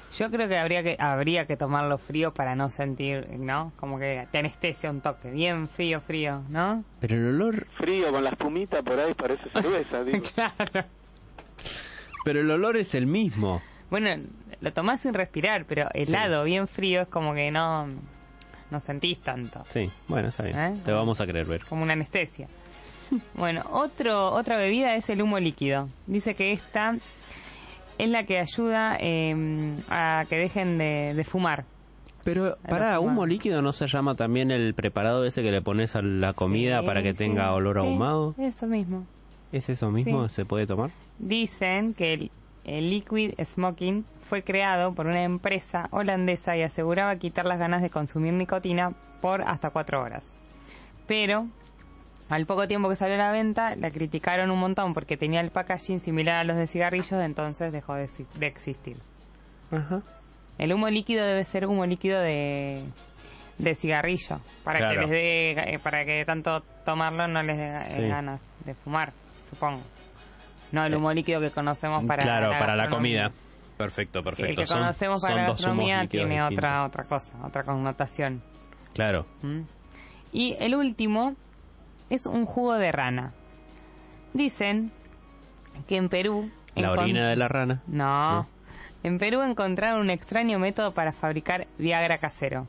Yo creo que habría que tomarlo frío para no sentir, ¿no? Como que te anestesia un toque, bien frío, ¿no? Pero el olor... Frío con la espumita por ahí parece cerveza, digo. Claro. Pero el olor es el mismo. Bueno, lo tomás sin respirar, pero helado, bien frío, es como que no sentís tanto. Sí, bueno, está bien. Te vamos a creer, ver. Como una anestesia. Bueno, otra bebida es el humo líquido. Dice que esta es la que ayuda a que dejen de fumar. Pero, ¿humo líquido no se llama también el preparado ese que le pones a la comida para que tenga olor ahumado? Eso mismo. ¿Es eso mismo? Sí. ¿Se puede tomar? Dicen que el liquid smoking fue creado por una empresa holandesa y aseguraba quitar las ganas de consumir nicotina por hasta 4 horas. Pero al poco tiempo que salió a la venta, la criticaron un montón porque tenía el packaging similar a los de cigarrillos, entonces dejó de existir. Ajá. El humo líquido debe ser humo líquido de cigarrillo, para que les dé, para que tanto tomarlo no les dé ganas de fumar, supongo. No el humo líquido que conocemos para para la comida. Perfecto. El que conocemos para la gastronomía tiene otra cosa, otra connotación. Claro. Y el último es un jugo de rana. Dicen que en Perú... ¿La orina de la rana? No. En Perú encontraron un extraño método para fabricar Viagra casero.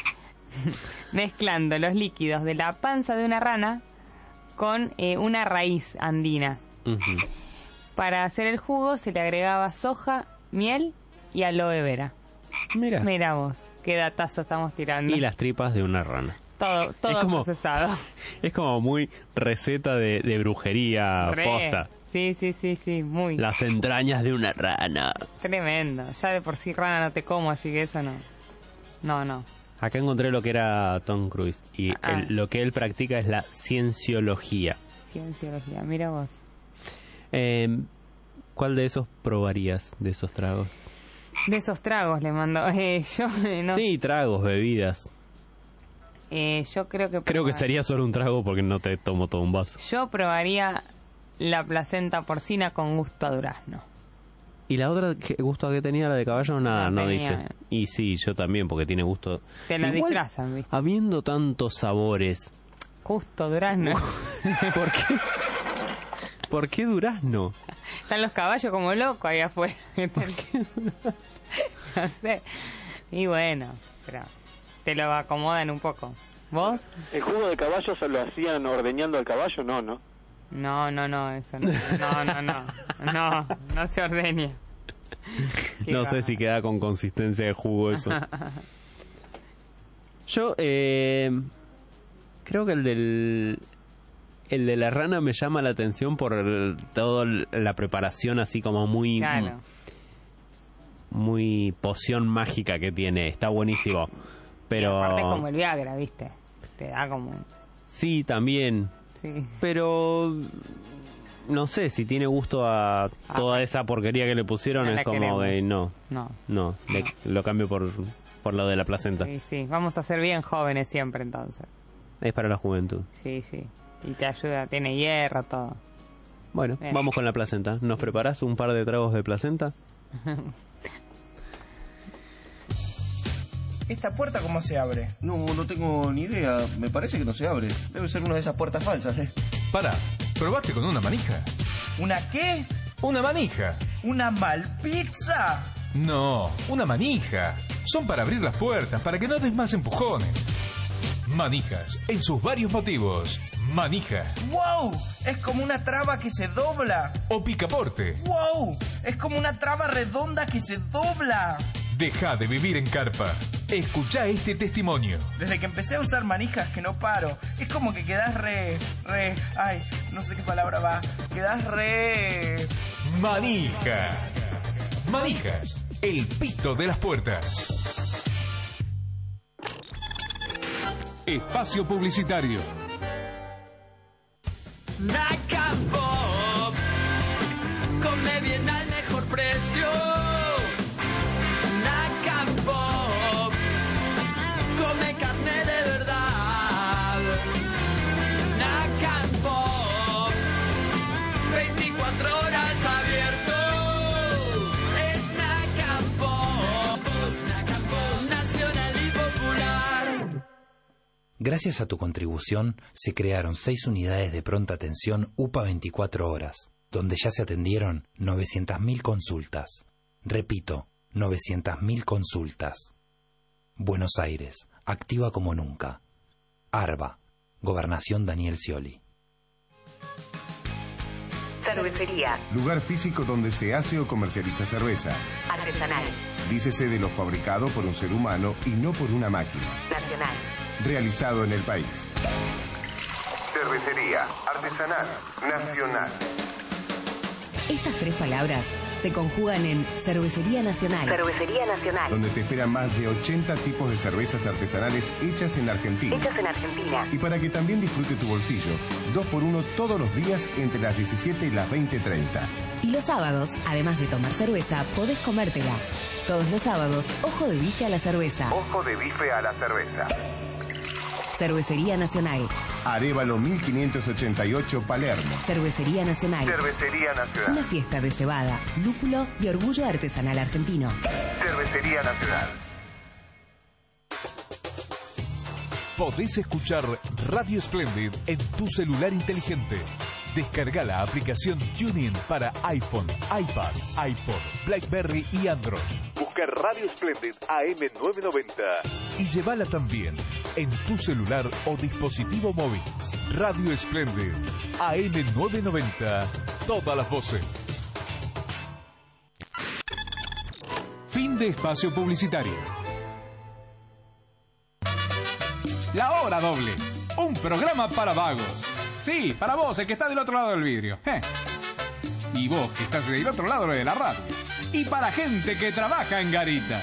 Mezclando los líquidos de la panza de una rana con una raíz andina. Para hacer el jugo se le agregaba soja, miel y aloe vera. Mira vos, qué datazo estamos tirando. Y las tripas de una rana. Todo procesado. Es como muy receta de brujería posta. Sí, muy. Las entrañas de una rana. Tremendo. Ya de por sí rana no te como, así que eso no. No. Acá encontré lo que era Tom Cruise. Y lo que él practica es la cienciología. Cienciología, mira vos. ¿Cuál de esos probarías, de esos tragos? De esos tragos le mando. Yo no. Sí, tragos, bebidas. Yo creo que... Creo que sería solo un trago porque no te tomo todo un vaso. Yo probaría la placenta porcina con gusto a durazno. ¿Y la otra gusto que tenía, la de caballo? Nada, no dice. Y sí, yo también, porque tiene gusto... Te la disfrazan, ¿viste? Habiendo tantos sabores... Gusto durazno. ¿Por qué? ¿Por qué durazno? Están los caballos como locos ahí afuera. ¿Por qué? No sé. Y bueno, pero te lo acomodan un poco. ¿Vos? ¿El jugo de caballo se lo hacían ordeñando al caballo? No, eso no. No se ordeña. No sé si queda con consistencia de jugo eso. Yo creo que el de la rana me llama la atención por toda la preparación así como muy... Claro. Muy poción mágica que tiene. Está buenísimo. Pero... Y aparte es como el Viagra, ¿viste? Te da como... Sí, también. Sí. Pero... No sé, si tiene gusto a toda esa porquería que le pusieron, es como de no. Lo cambio por lo de la placenta. Sí, vamos a ser bien jóvenes siempre entonces. Es para la juventud. Sí. Y te ayuda, tiene hierro, todo. Bueno, vamos con la placenta. ¿Nos preparás un par de tragos de placenta? ¿Esta puerta cómo se abre? No tengo ni idea. Me parece que no se abre. Debe ser una de esas puertas falsas, Pará, ¿probaste con una manija? ¿Una qué? Una manija. ¿Una malpizza? No, una manija. Son para abrir las puertas, para que no des más empujones. Manijas, en sus varios motivos. Manija. ¡Wow! Es como una traba que se dobla. O picaporte. ¡Wow! Es como una traba redonda que se dobla. Deja de vivir en carpa. Escuchá este testimonio. Desde que empecé a usar manijas que no paro. Es como que quedás ay, no sé qué palabra va. Quedás Manija. Manijas, el pito de las puertas. Espacio publicitario. Naca Pop, come bien al mejor precio. Naca Pop, come carne de verdad. Naca Pop, 24 horas abierto. Es Naca Pop. Gracias a tu contribución, se crearon 6 unidades de pronta atención UPA 24 horas, donde ya se atendieron 900.000 consultas. Repito, 900.000 consultas. Buenos Aires, activa como nunca. ARBA, Gobernación Daniel Scioli. Cervecería. Lugar físico donde se hace o comercializa cerveza. Artesanal. Dícese de lo fabricado por un ser humano y no por una máquina. Nacional. Realizado en el país. Cervecería artesanal nacional. Estas 3 palabras se conjugan en Cervecería Nacional. Cervecería Nacional. Donde te esperan más de 80 tipos de cervezas artesanales hechas en Argentina. Hechas en Argentina. Y para que también disfrute tu bolsillo, 2x1 todos los días entre las 17 y las 20:30. Y los sábados, además de tomar cerveza, podés comértela. Todos los sábados, ojo de bife a la cerveza. Ojo de bife a la cerveza. Cervecería Nacional. Arévalo 1588 Palermo. Cervecería Nacional. Cervecería Nacional. Una fiesta de cebada, lúpulo y orgullo artesanal argentino. Cervecería Nacional. Podés escuchar Radio Splendid en tu celular inteligente. Descarga la aplicación TuneIn para iPhone, iPad, iPod, BlackBerry y Android. Busca Radio Splendid AM990. Y llévala también en tu celular o dispositivo móvil. Radio Splendid AM990. Todas las voces. Fin de espacio publicitario. La hora doble. Un programa para vagos. Sí, para vos, el que está del otro lado del vidrio. Y vos, que estás del otro lado de la radio. Y para gente que trabaja en garita.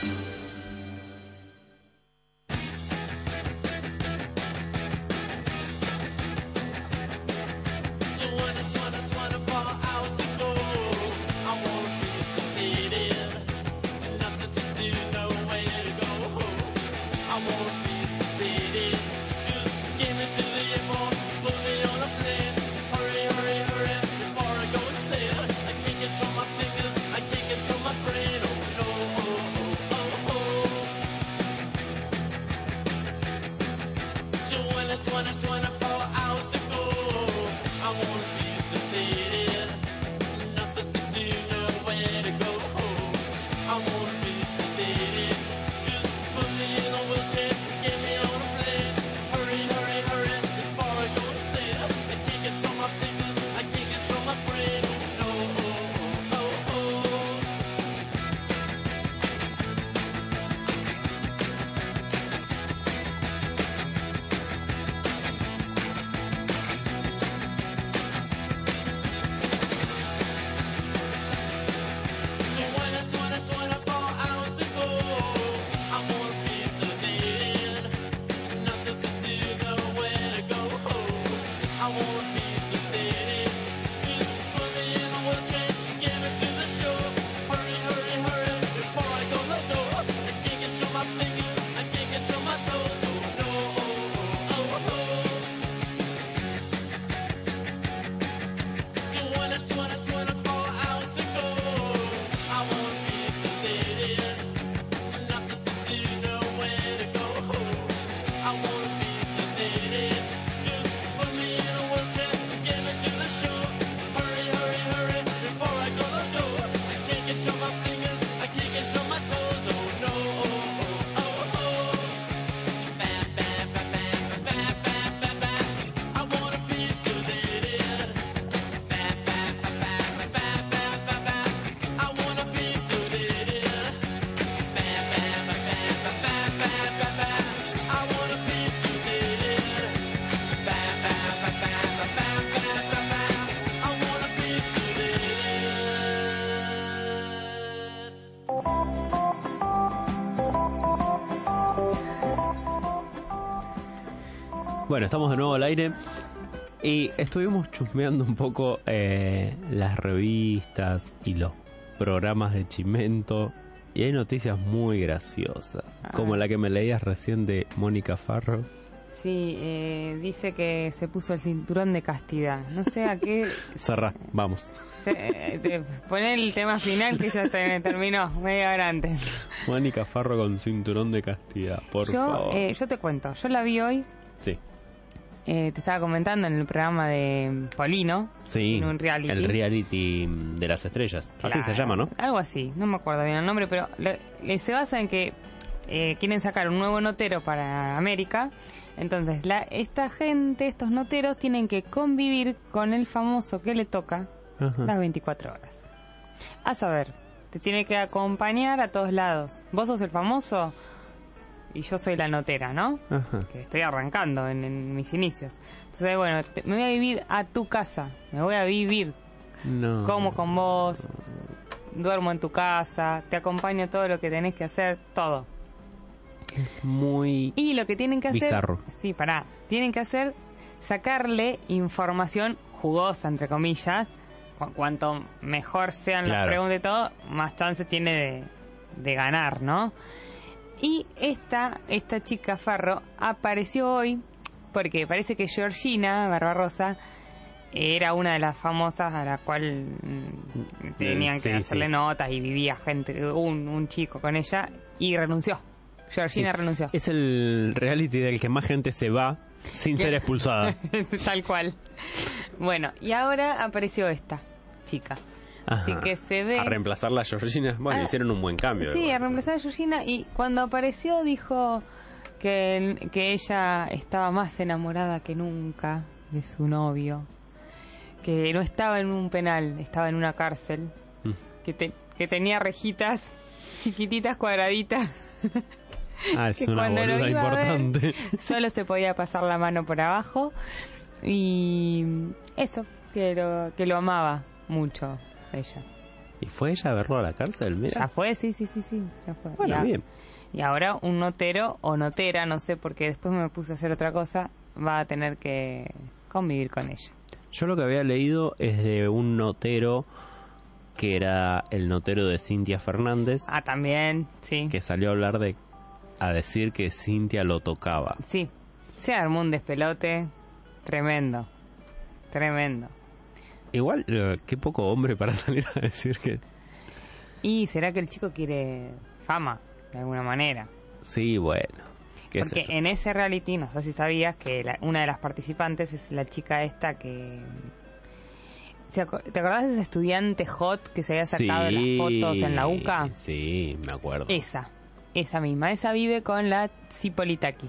Bueno, estamos de nuevo al aire y estuvimos chusmeando un poco las revistas y los programas de Chimento y hay noticias muy graciosas, como la que me leías recién de Mónica Farro. Sí, dice que se puso el cinturón de castidad. No sé a qué... Cerrá, vamos. Poné el tema final que ya se me terminó media hora antes. Mónica Farro con cinturón de castidad, por favor. Yo te cuento, yo la vi hoy Sí. Te estaba comentando en el programa de Polino, Sí, en un reality. el reality de las estrellas. Así Claro, se llama, ¿no? Algo así, no me acuerdo bien el nombre, pero se basa en que quieren sacar un nuevo notero para América. Entonces, esta gente, estos noteros, tienen que convivir con el famoso que le toca las 24 horas. A saber, te tiene que acompañar a todos lados. Vos sos el famoso y yo soy la notera, ¿no? Ajá. Que estoy arrancando en mis inicios. Entonces, bueno, me voy a vivir a tu casa. Me voy a vivir. No. Como con vos. Duermo en tu casa. Te acompaño todo lo que tenés que hacer. Todo. Muy Y lo que tienen que hacer... bizarro. Sí, pará. Tienen que hacer... Sacarle información jugosa, entre comillas. Cuanto mejor sean las preguntas y todo, más chance tiene de ganar, ¿no? Y esta chica Farro apareció hoy porque parece que Georgina Barbarosa era una de las famosas a la cual tenían que hacerle notas y vivía un chico con ella y renunció. Georgina renunció. Es el reality del que más gente se va sin ser expulsada. Tal cual. Bueno, y ahora apareció esta chica. Ajá. Así que se ve... A reemplazar la Georgina. Bueno, hicieron un buen cambio. Sí, a reemplazar a Georgina. Y cuando apareció dijo que ella estaba más enamorada que nunca de su novio. Que no estaba en un penal, estaba en una cárcel. Que tenía rejitas chiquititas, cuadraditas. Es que una cuando lo boluda iba a ver, importante. solo se podía pasar la mano por abajo. Y eso, que lo amaba mucho ella. ¿Y fue ella a verlo a la cárcel? Mira. Ya fue, sí, ya fue. Bueno, bien. Y ahora un notero o notera, no sé, porque después me puse a hacer otra cosa, va a tener que convivir con ella. Yo lo que había leído es de un notero que era el notero de Cintia Fernández. Ah, también, sí. Que salió a decir que Cintia lo tocaba. Sí, se armó un despelote tremendo. Igual, qué poco hombre para salir a decir que... Y será que el chico quiere fama, de alguna manera. Sí, bueno. Porque en ese reality, no sé si sabías que una de las participantes es la chica esta que... ¿Te acordás de ese estudiante hot que se había sacado las fotos en la UCA? Sí, me acuerdo. Esa misma. Esa vive con la Zipolitakis.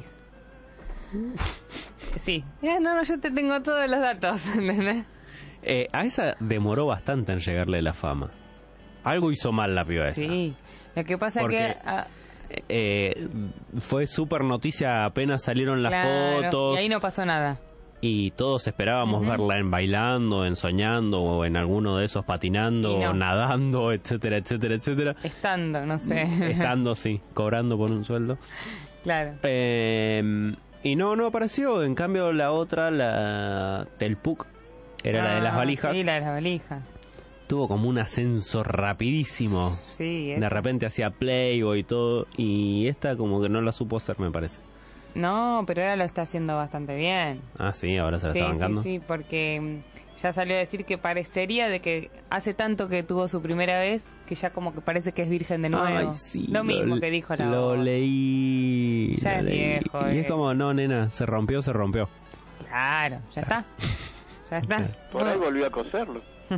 Sí. No, yo te tengo todos los datos. A esa demoró bastante en llegarle la fama. Algo hizo mal la piba esa. Sí. Lo que pasa porque que... fue súper noticia apenas salieron las fotos. Y ahí no pasó nada. Y todos esperábamos verla en bailando, en soñando, o en alguno de esos patinando, o nadando, etcétera, etcétera, etcétera. Estando, no sé. Estando, sí, cobrando por un sueldo. Claro. Y no apareció. En cambio, la otra, la Telpuc, era la de las valijas. Sí, la de las valijas. Tuvo como un ascenso rapidísimo. Sí. De repente hacía Playboy y todo. Y esta como que no la supo hacer, me parece. No, pero ahora lo está haciendo bastante bien. Ah, sí, ahora se la está bancando. Sí, porque ya salió a decir que parecería de que hace tanto que tuvo su primera vez que ya como que parece que es virgen de nuevo. Ay, sí, lo mismo que dijo la Lo voz. leí. Ya es viejo. Y es como, no, nena, se rompió. Claro, ya está. Ya está. Por ahí volvió a coserlo.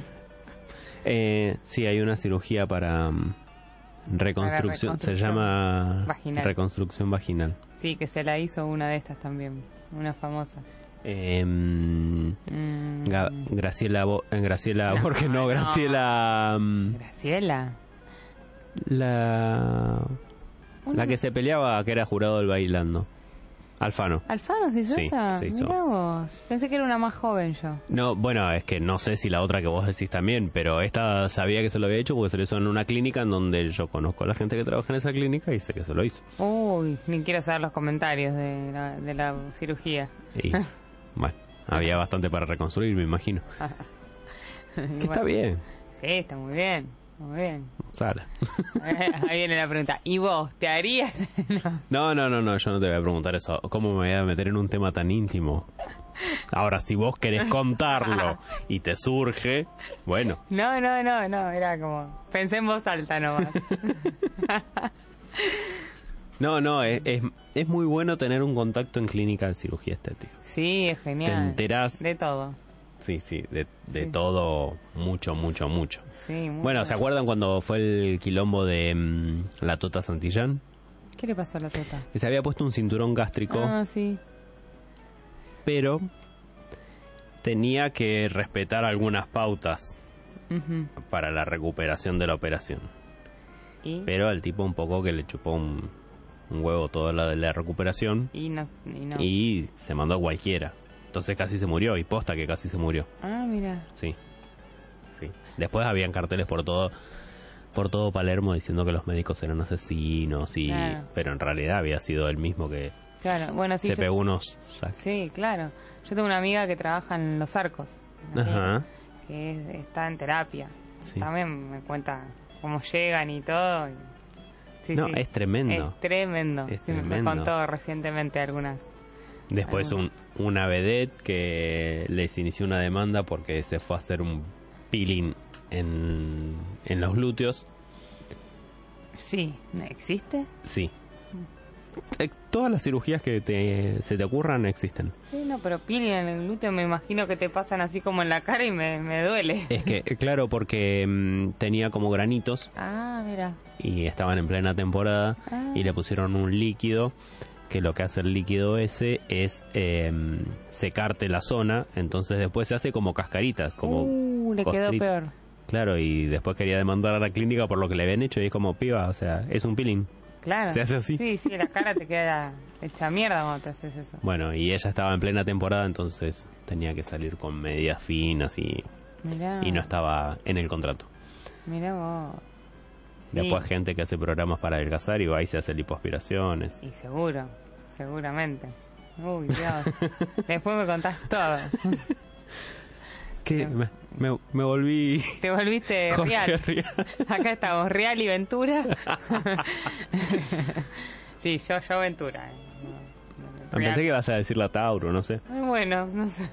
Sí, hay una cirugía para reconstrucción. Se llama vaginal. Reconstrucción vaginal. Sí, que se la hizo una de estas también, una famosa. Graciela Borges, no, Graciela... Graciela. La que se peleaba, que era jurado del Bailando. Alfano se hizo esa. se hizo. Mirá vos. Pensé que era una más joven yo. No, bueno, es que no sé si la otra que vos decís también, pero esta sabía que se lo había hecho porque se lo hizo en una clínica en donde yo conozco a la gente que trabaja en esa clínica y sé que se lo hizo. Uy, ni quiero saber los comentarios de la cirugía. Y, bueno, había bastante para reconstruir, me imagino. Que está bien. Sí, está muy bien. Muy bien. Sala. Ahí viene la pregunta. ¿Y vos te harías? No, yo no te voy a preguntar eso. ¿Cómo me voy a meter en un tema tan íntimo? Ahora, si vos querés contarlo y te surge, bueno. No, era como... Pensé en voz alta nomás. No, es muy bueno tener un contacto en clínica de cirugía estética. Sí, es genial. Te enterás. De todo. Sí, de todo, mucho. Sí, muy bueno, ¿se acuerdan cuando fue el quilombo de la Tota Santillán? ¿Qué le pasó a la Tota? Que se había puesto un cinturón gástrico, Ah, sí. pero tenía que respetar algunas pautas Ujú. para la recuperación de la operación. ¿Y? Pero al tipo un poco que le chupó un huevo toda la recuperación Y no. y se mandó a cualquiera. Entonces casi se murió, y posta que casi se murió. Ah, mira. Sí. Después habían carteles por todo Palermo diciendo que los médicos eran asesinos, Claro. pero en realidad había sido él mismo que Claro, bueno, sí. se pegó unos saques. Sí, claro. Yo tengo una amiga que trabaja en Los Arcos. Ajá. Que está en terapia. Sí. También me cuenta cómo llegan y todo. Sí, No, sí. es tremendo. Es tremendo. Es Sí, me tremendo. contó recientemente algunas. Después una vedette que les inició una demanda porque se fue a hacer un peeling en los glúteos. Sí, ¿existe? Sí. Todas las cirugías que se te ocurran existen. Sí, no, pero peeling en el glúteo me imagino que te pasan así como en la cara y me duele. Es que, claro, porque tenía como granitos Ah, mira. y estaban en plena temporada y le pusieron un líquido, que lo que hace el líquido ese es secarte la zona, entonces después se hace como cascaritas, como Le quedó costrita. peor. Claro, y después quería demandar a la clínica por lo que le habían hecho y es como, piba, o sea, es un peeling. Claro. Se hace así. Sí, la cara te queda hecha mierda cuando te haces eso. Bueno, y ella estaba en plena temporada, entonces tenía que salir con medidas finas y no estaba en el contrato. Mirá vos. Sí. Después gente que hace programas para adelgazar y va y se hace lipoaspiraciones. Y seguramente. Uy, Dios. Después me contás todo. ¿Qué? Me volví... Te volviste Jorge real. Acá estamos, Real y Ventura. Sí, yo Ventura. Pensé que ibas a decir la Tauro, no sé. Bueno, no sé.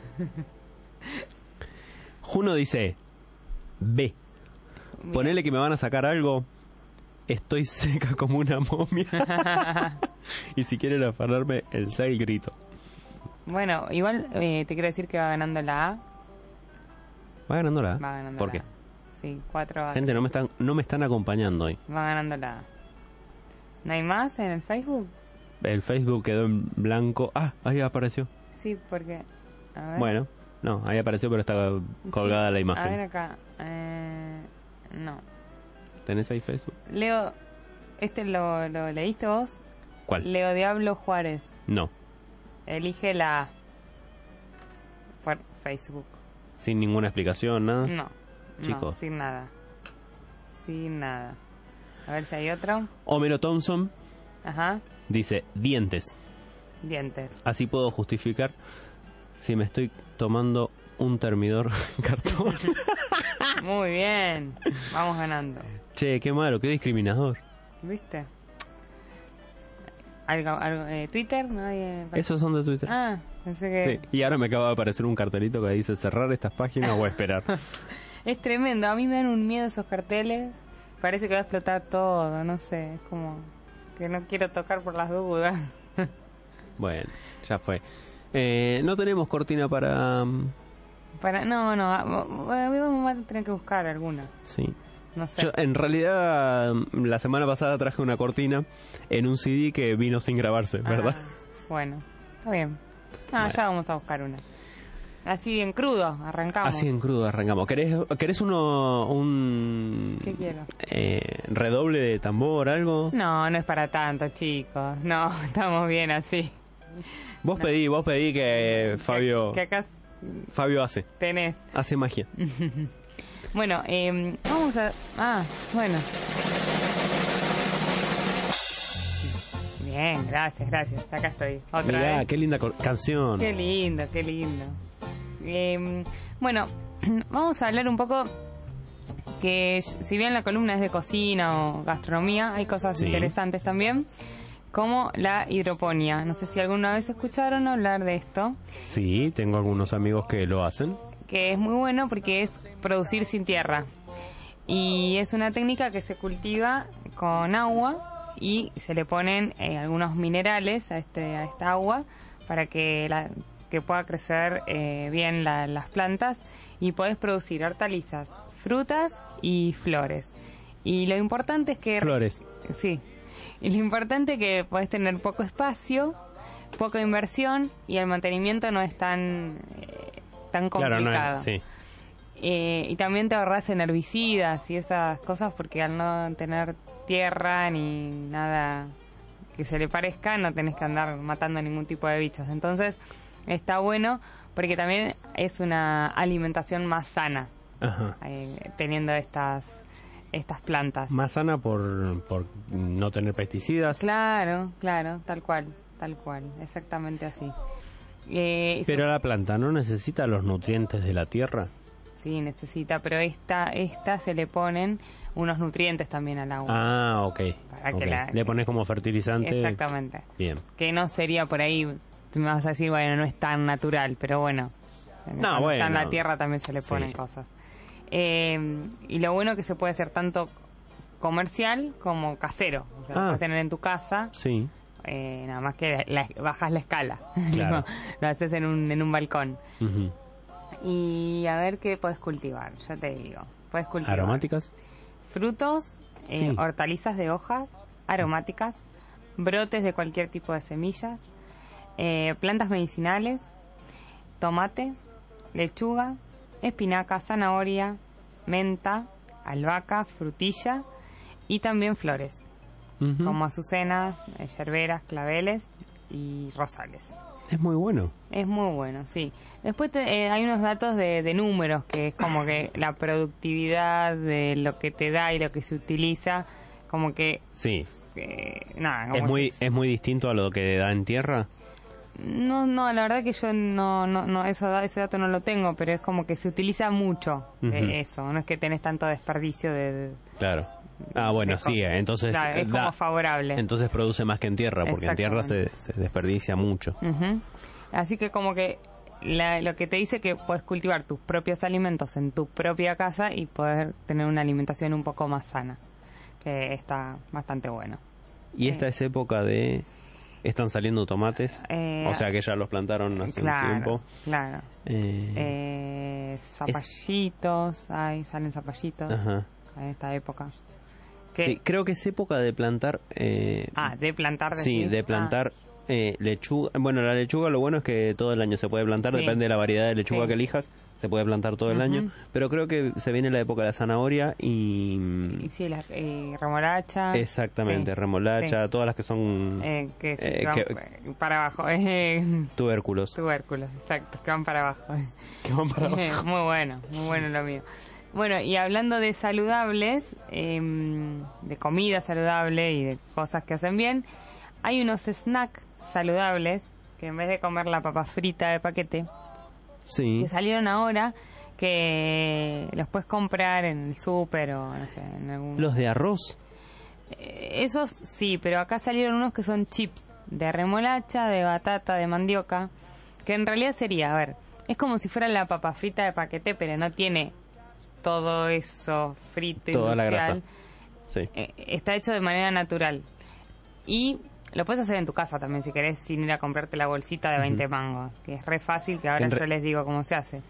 Juno dice, B. Ponele que me van a sacar algo, estoy seca como una momia. Y si quieren afanarme, el 6 grito. Bueno, igual te quiero decir que va ganando la A. ¿Va ganando la A? Va ganando ¿Por la qué? A. Sí, 4A. Gente, no me están acompañando hoy. Va ganando la A. ¿No hay más en el Facebook? El Facebook quedó en blanco. Ah, ahí apareció. Sí, porque... A ver. Bueno, no, ahí apareció, pero está colgada la imagen. A ver acá. No. ¿Tenés ahí Facebook? Leo, ¿lo leíste vos? ¿Cuál? Leo Diablo Juárez. No. Elige la A. Por Facebook. ¿Sin ninguna explicación, nada? No. Chicos. No, sin nada. Sin nada. A ver si hay otro. Homero Thompson Ajá. dice, dientes. Dientes. Así puedo justificar si me estoy tomando un termidor cartón. Muy bien. Vamos ganando. Che, qué malo, qué discriminador. ¿Viste? ¿Algo, Twitter? ¿Nadie? Esos son de Twitter. Ah, pensé que... Sí, y ahora me acaba de aparecer un cartelito que dice cerrar estas páginas o esperar. Es tremendo. A mí me dan un miedo esos carteles. Parece que va a explotar todo, no sé. Es como que no quiero tocar por las dudas. Bueno, ya fue. No tenemos cortina para... No, vamos a tener que buscar alguna. Sí. No sé. Yo, en realidad, la semana pasada traje una cortina en un CD que vino sin grabarse, ¿verdad? Bueno, está bien. Ya vamos a buscar una. Así en crudo, arrancamos. Así en crudo arrancamos. ¿Querés un ¿Qué quiero? Redoble de tambor, algo? No es para tanto, chicos. No, estamos bien así. Vos pedí que Fabio... Que acá Fabio hace. tenés. Hace magia. Bueno, vamos a... bueno. Bien, gracias. Acá estoy. Otra Mirá, vez. qué linda canción. Qué lindo. Bueno, vamos a hablar un poco que si bien la columna es de cocina o gastronomía, hay cosas interesantes también, como la hidroponía. No sé si alguna vez escucharon hablar de esto. Sí, tengo algunos amigos que lo hacen. Que es muy bueno porque es producir sin tierra. Y es una técnica que se cultiva con agua y se le ponen algunos minerales a esta agua para que pueda crecer bien las plantas y podés producir hortalizas, frutas y flores. Y lo importante es que... Flores. Sí. Y lo importante es que podés tener poco espacio, poca inversión y el mantenimiento no es tan complicado. Claro, no es, sí. Y también te ahorras en herbicidas y esas cosas porque al no tener tierra ni nada que se le parezca, no tenés que andar matando ningún tipo de bichos. Entonces está bueno porque también es una alimentación más sana, teniendo estas plantas. Más sana por no tener pesticidas. Claro, tal cual, exactamente así. Pero la planta no necesita los nutrientes de la tierra. Sí, necesita, pero esta se le ponen unos nutrientes también al agua. Ah, ok. Para que le pones como fertilizante. Exactamente. Bien. Que no sería por ahí, tú me vas a decir, bueno, no es tan natural, pero bueno. Cuando está en la tierra también se le ponen cosas. Y lo bueno que se puede hacer tanto comercial como casero. O sea, lo puedes tener en tu casa. Sí. Nada más que bajas la escala. Claro. Lo haces en un balcón. Y a ver qué puedes cultivar, ya te digo. Puedes cultivar aromáticas, frutos, hortalizas de hojas, aromáticas, brotes de cualquier tipo de semillas, plantas medicinales, tomate, lechuga, espinaca, zanahoria, menta, albahaca, frutilla y también flores, como azucenas, yerberas, claveles y rosales. Es muy bueno. Es muy bueno, sí. Después hay unos datos de números, que es como que la productividad de lo que te da y lo que se utiliza, como que... Sí. Nada, ¿Es muy distinto a lo que da en tierra? No, la verdad que yo no ese dato no lo tengo, pero es como que se utiliza mucho eso, no es que tenés tanto desperdicio de... Claro. Bueno, sí, entonces... Claro, es como favorable. Entonces produce más que en tierra, porque en tierra se desperdicia mucho. Así que como que lo que te dice que puedes cultivar tus propios alimentos en tu propia casa y poder tener una alimentación un poco más sana, que está bastante bueno. ¿Y esta es época de...? ¿Están saliendo tomates? O sea que ya los plantaron hace un tiempo. Claro. Zapallitos, salen zapallitos en esta época. Sí, creo que es época de plantar... de plantar. Sí, de plantar lechuga. Bueno, la lechuga lo bueno es que todo el año se puede plantar, depende de la variedad de lechuga que elijas, se puede plantar todo el año, pero creo que se viene la época de la zanahoria y sí, la remolacha. Exactamente, remolacha, todas las que son... para abajo. Tubérculos, exacto, que van para abajo. Muy bueno lo mío. Bueno, y hablando de saludables, de comida saludable y de cosas que hacen bien, hay unos snacks saludables que en vez de comer la papa frita de paquete, que salieron ahora, que los puedes comprar en el súper o no sé, en algún... ¿Los de arroz? Esos sí, pero acá salieron unos que son chips de remolacha, de batata, de mandioca, que en realidad sería, es como si fuera la papa frita de paquete, pero no tiene todo eso frito, toda industrial. La grasa. Sí. Está hecho de manera natural. Y lo puedes hacer en tu casa también, si querés, sin ir a comprarte la bolsita de 20 mangos, que es re fácil, que ahora yo les digo cómo se hace.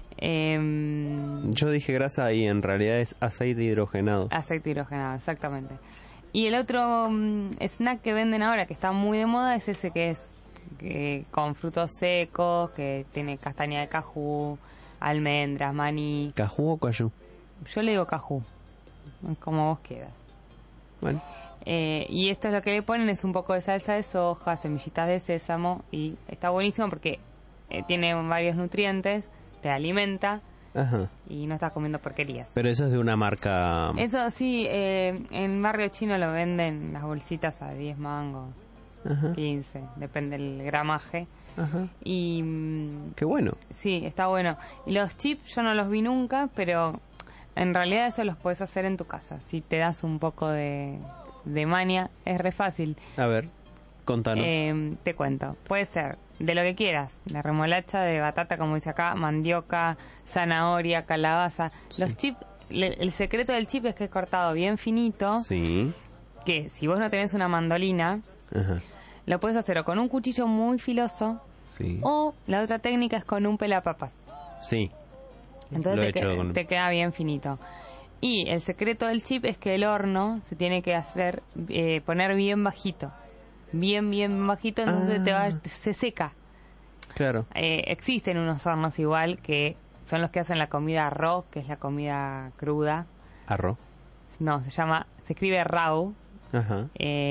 Yo dije grasa y en realidad es aceite hidrogenado. Aceite hidrogenado, exactamente. Y el otro snack que venden ahora, que está muy de moda, es ese que es con frutos secos, que tiene castaña de cajú, almendras, maní. ¿Cajú o cayú? Yo le digo cajú, como vos quieras. Bueno. Y esto es lo que le ponen, es un poco de salsa de soja, semillitas de sésamo, y está buenísimo porque tiene varios nutrientes, te alimenta y no estás comiendo porquerías. Pero eso es de una marca... Eso sí, en Barrio Chino lo venden las bolsitas a 10 mangos, 15, depende del gramaje. Y qué bueno. Sí, está bueno. Y los chips yo no los vi nunca, pero en realidad eso los puedes hacer en tu casa. Si te das un poco de maña, es re fácil. A ver, contanos. Te cuento. Puede ser de lo que quieras. De remolacha, de batata, como dice acá, mandioca, zanahoria, calabaza. Los chips, el secreto del chip es que es cortado bien finito. Sí. que si vos no tenés una mandolina, Ajá. lo puedes hacer o con un cuchillo muy filoso, Sí. o la otra técnica es con un pelapapas. Sí. Lo Entonces he hecho con... te queda bien finito. Y el secreto del chip es que el horno se tiene que hacer, poner bien bajito. Bien bajito, entonces se seca. Claro. Existen unos hornos igual que son los que hacen la comida arroz, que es la comida cruda. Arroz. No, se escribe raw. Ajá.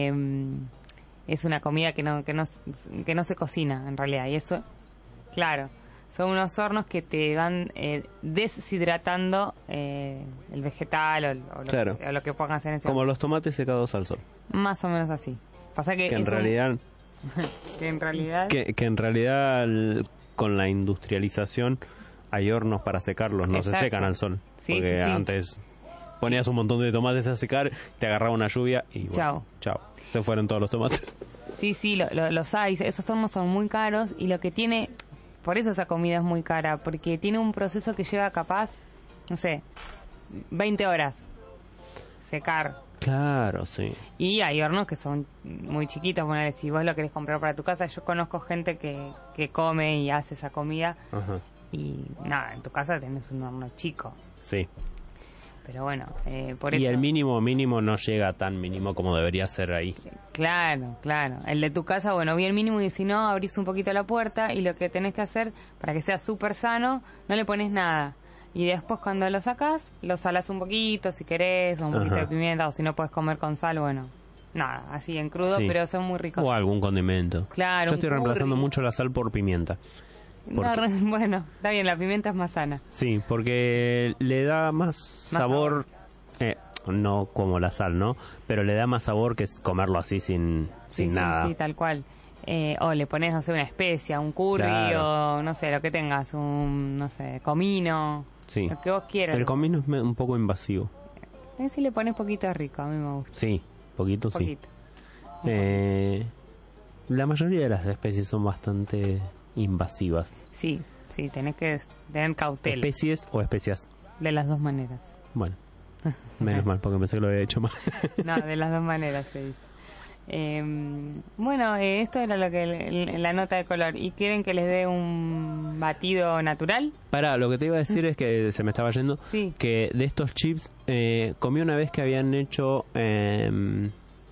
Es una comida que no se cocina en realidad. Y eso, claro, son unos hornos que te van deshidratando el vegetal o lo que pongas en ese Como horno. los tomates secados al sol. Más o menos así. Pasa que En es realidad... que en realidad... Que en realidad con la industrialización hay hornos para secarlos, no Exacto. se secan al sol. Sí, porque sí, sí. antes ponías un montón de tomates a secar, te agarraba una lluvia y bueno, chao. Se fueron todos los tomates. Sí, los hay. Esos hornos son muy caros y lo que tiene... Por eso esa comida es muy cara, porque tiene un proceso que lleva capaz, no sé, 20 horas secar. Claro, sí. Y hay hornos que son muy chiquitos. Bueno, si vos lo querés comprar para tu casa, yo conozco gente que come y hace esa comida. Ajá. Y nada, en tu casa tenés un horno chico. Sí. Pero bueno, por Y eso... el mínimo no llega tan mínimo como debería ser ahí. Claro. El de tu casa, bueno, bien mínimo, y si no, abrís un poquito la puerta y lo que tenés que hacer para que sea súper sano, no le pones nada. Y después cuando lo sacás, lo salás un poquito si querés, o un poquito Ajá. de pimienta, o si no puedes comer con sal, bueno, nada, así en crudo, Sí. pero son muy ricos. O algún condimento. Claro, Yo estoy un curry. reemplazando mucho la sal por pimienta. No, bueno, está bien, la pimienta es más sana. Sí, porque le da más sabor, no como la sal, ¿no? Pero le da más sabor que comerlo así sin nada. Sí, tal cual. O le pones, no sé, una especia, un curry, Claro. o no sé, lo que tengas, no sé, comino, Sí. lo que vos quieras. El comino es un poco invasivo. Si le pones poquito es rico, a mí me gusta. Sí, poquito. Poquito. La mayoría de las especies son bastante invasivas. Sí, tenés que tener cautela. ¿Especies o especias? De las dos maneras. Bueno, menos mal, porque pensé que lo había hecho mal. No, de las dos maneras se dice. Bueno, esto era lo que la nota de color. ¿Y quieren que les dé un batido natural? Pará, lo que te iba a decir es que se me estaba yendo. Sí. Que de estos chips, comí una vez que habían hecho en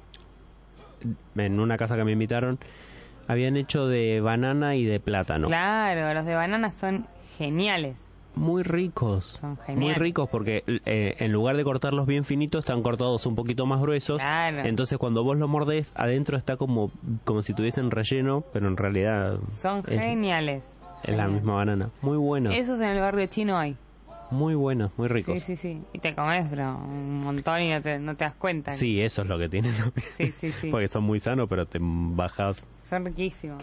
una casa que me invitaron, habían hecho de banana y de plátano. Claro, los de banana son geniales. Muy ricos. Son geniales. Muy ricos porque en lugar de cortarlos bien finitos, están cortados un poquito más gruesos. Claro. Entonces cuando vos lo mordés, adentro está como si tuviesen relleno, pero en realidad Son geniales. es la misma banana. Muy buenos. Esos en el barrio chino hay. Muy buenos, muy ricos. Sí. Y te comes, pero un montón y no te das cuenta. Sí, eso es lo que tienen. Sí. Porque son muy sanos, pero te bajas. Son riquísimos.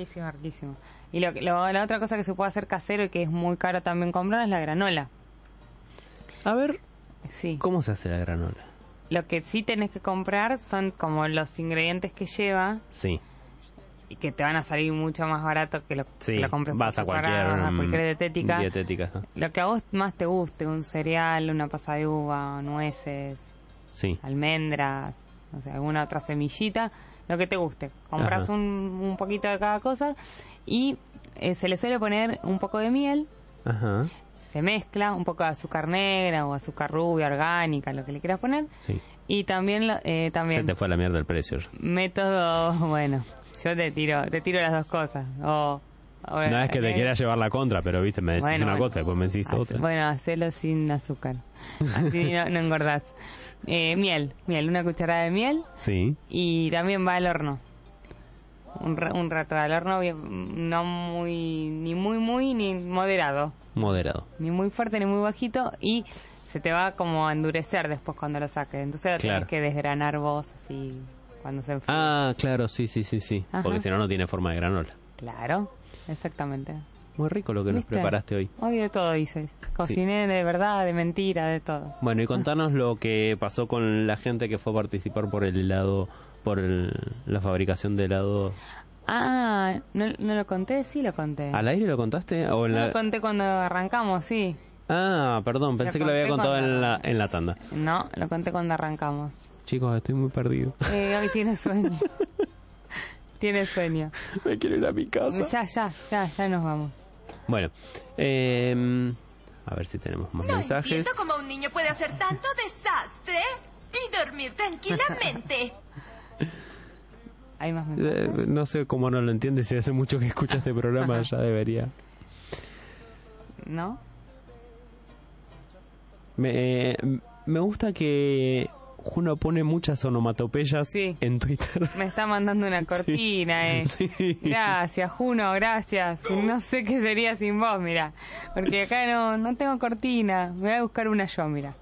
Y la otra cosa que se puede hacer casero y que es muy caro también comprar es la granola. A ver, sí. ¿Cómo se hace la granola? Lo que sí tenés que comprar son como los ingredientes que lleva. Sí. Y que te van a salir mucho más barato que lo que lo compres vas a cualquier dietética. Dietética. Lo que a vos más te guste, un cereal, una pasa de uva, nueces, almendras, no sé, alguna otra semillita, lo que te guste. Compras un poquito de cada cosa y se le suele poner un poco de miel. Ajá. Se mezcla un poco de azúcar negra o azúcar rubia, orgánica, lo que le quieras poner. Sí. Y también Se te fue la mierda el precio. método, bueno, yo te tiro las dos cosas. No es que te quiera llevar la contra, pero viste, me decís una cosa, después me decís otra. Bueno, hacelo sin azúcar. Así no engordás. Miel, una cucharada de miel. Sí. Y también va al horno. Un rato al horno, no muy, ni muy, ni moderado. Moderado. Ni muy fuerte, ni muy bajito. Y se te va como a endurecer después cuando lo saques. Entonces lo tenés que desgranar vos así cuando se enfríe. Ah, claro, sí. Ajá. Porque si no, no tiene forma de granola. Claro, exactamente. Muy rico lo que nos preparaste hoy. Hoy de todo hice. Cociné de verdad, de mentira, de todo. Bueno, y contanos lo que pasó con la gente que fue a participar por el helado, la fabricación de helado. Ah, ¿no lo conté? Sí lo conté. ¿Al aire lo contaste? ¿O Lo conté cuando arrancamos, sí. Ah, perdón, pensé que lo había contado en la tanda. No, lo conté cuando arrancamos. Chicos, estoy muy perdido. Hoy tiene sueño. Tiene sueño. Me quiero ir a mi casa. Ya nos vamos. Bueno, a ver si tenemos más mensajes. No entiendo cómo un niño puede hacer tanto desastre y dormir tranquilamente. Hay más mensajes. No sé cómo no lo entiende, si hace mucho que escucha este programa, ya debería. ¿No? Me gusta que Juno pone muchas onomatopeyas en Twitter. Me está mandando una cortina, Sí. Gracias, Juno, gracias. No sé qué sería sin vos, mira. Porque acá no tengo cortina. Voy a buscar una yo, mira.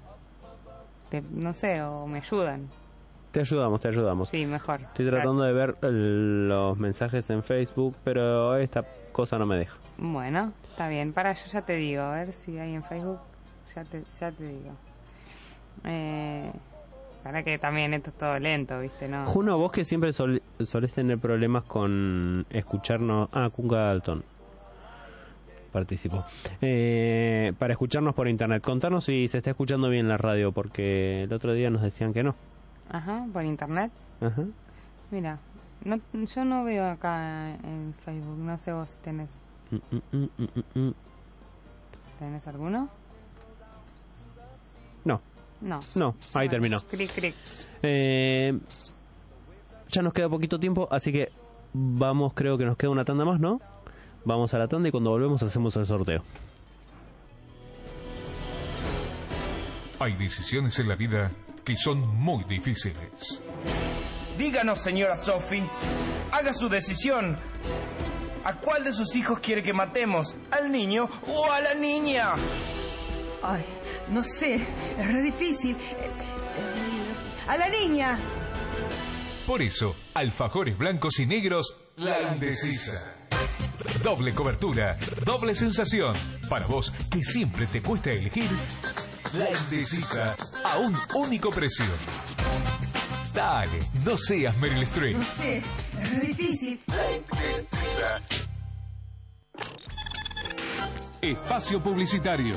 No sé, o me ayudan. Te ayudamos. Sí, mejor. Estoy tratando de ver los mensajes en Facebook, pero esta cosa no me deja. Bueno, está bien. Yo ya te digo, a ver si hay en Facebook. Ya te digo. Para que también esto es todo lento, ¿viste? ¿No? Juno, vos que siempre solés tener problemas con escucharnos... Kunga Dalton participó. Para escucharnos por internet. Contanos si se está escuchando bien la radio, porque el otro día nos decían que no. Ajá, por internet. Ajá. Mira, yo no veo acá en Facebook, no sé vos si tenés. ¿Tenés alguno? No, ahí terminó. Cric. Ya nos queda poquito tiempo, así que vamos, creo que nos queda una tanda más, ¿no? Vamos a la tanda y cuando volvemos hacemos el sorteo. Hay decisiones en la vida que son muy difíciles. Díganos, señora Sophie, haga su decisión. ¿A cuál de sus hijos quiere que matemos? ¿Al niño o a la niña? Ay, no sé, es re difícil. ¡A la niña! Por eso, alfajores blancos y negros, la indecisa. Doble cobertura, doble sensación. Para vos, que siempre te cuesta elegir, la indecisa a un único precio. Dale, no seas Meryl Streep. No sé, es re difícil. La indecisa. Espacio publicitario.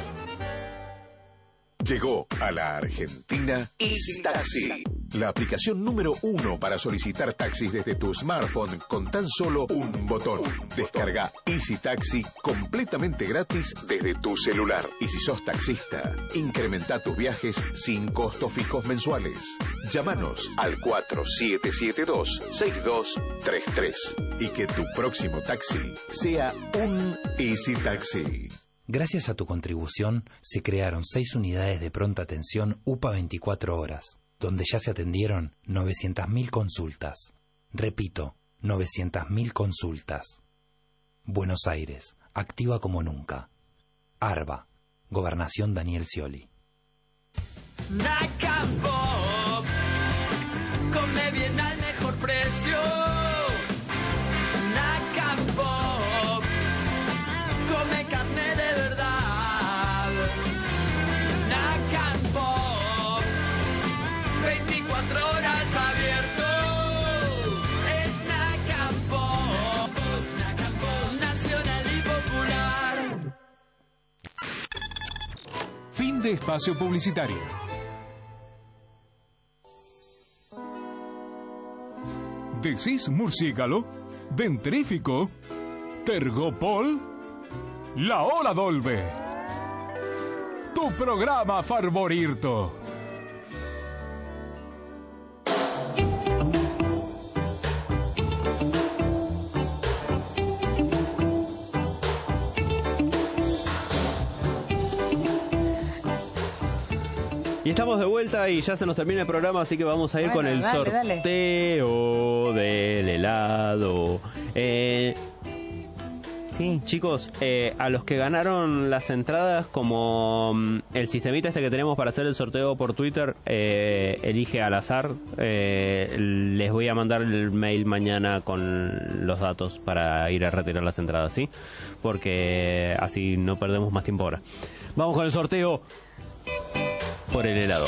Llegó a la Argentina Easy Taxi, la aplicación número 1 para solicitar taxis desde tu smartphone con tan solo un botón. Descarga Easy Taxi completamente gratis desde tu celular. Y si sos taxista, incrementa tus viajes sin costos fijos mensuales. Llámanos al 4772-6233 y que tu próximo taxi sea un Easy Taxi. Gracias a tu contribución, se crearon 6 unidades de pronta atención UPA 24 horas, donde ya se atendieron 900.000 consultas. Repito, 900.000 consultas. Buenos Aires, activa como nunca. ARBA, Gobernación Daniel Scioli. Nacampo, come bien al mejor precio. Nacampo, come carne de verdad. Nacampo, 24 horas abierto. Es Nacampo, nacional y popular. Fin de espacio publicitario. ¿Decís murciélago? ¿Dentrífico? ¿Tergopol? La Ola Dolbe. Tu programa favorito. Y estamos de vuelta y ya se nos termina el programa, así que vamos a ir con el sorteo del helado. Sí. Chicos, a los que ganaron las entradas, como el sistemita este que tenemos para hacer el sorteo por Twitter elige al azar, les voy a mandar el mail mañana con los datos para ir a retirar las entradas, ¿sí? Porque así no perdemos más tiempo ahora. Vamos con el sorteo por el helado.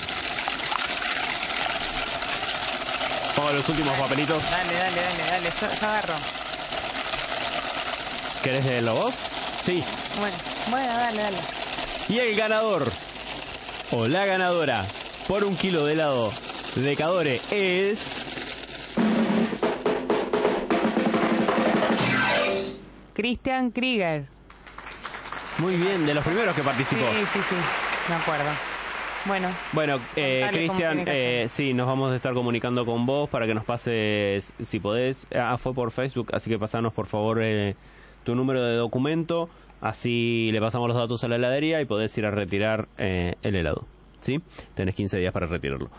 Vamos a los últimos papelitos. Dale, yo agarro. ¿Querés leerlo vos? Sí. Bueno, dale. Y el ganador o la ganadora por 1 kilo de helado de Cadore es Christian Krieger. Muy bien, de los primeros que participó. Sí, me acuerdo. Bueno, Cristian, sí, nos vamos a estar comunicando con vos para que nos pases, si podés. Fue por Facebook, así que pasanos por favor tu número de documento, así le pasamos los datos a la heladería y podés ir a retirar el helado, ¿sí? Tenés 15 días para retirarlo.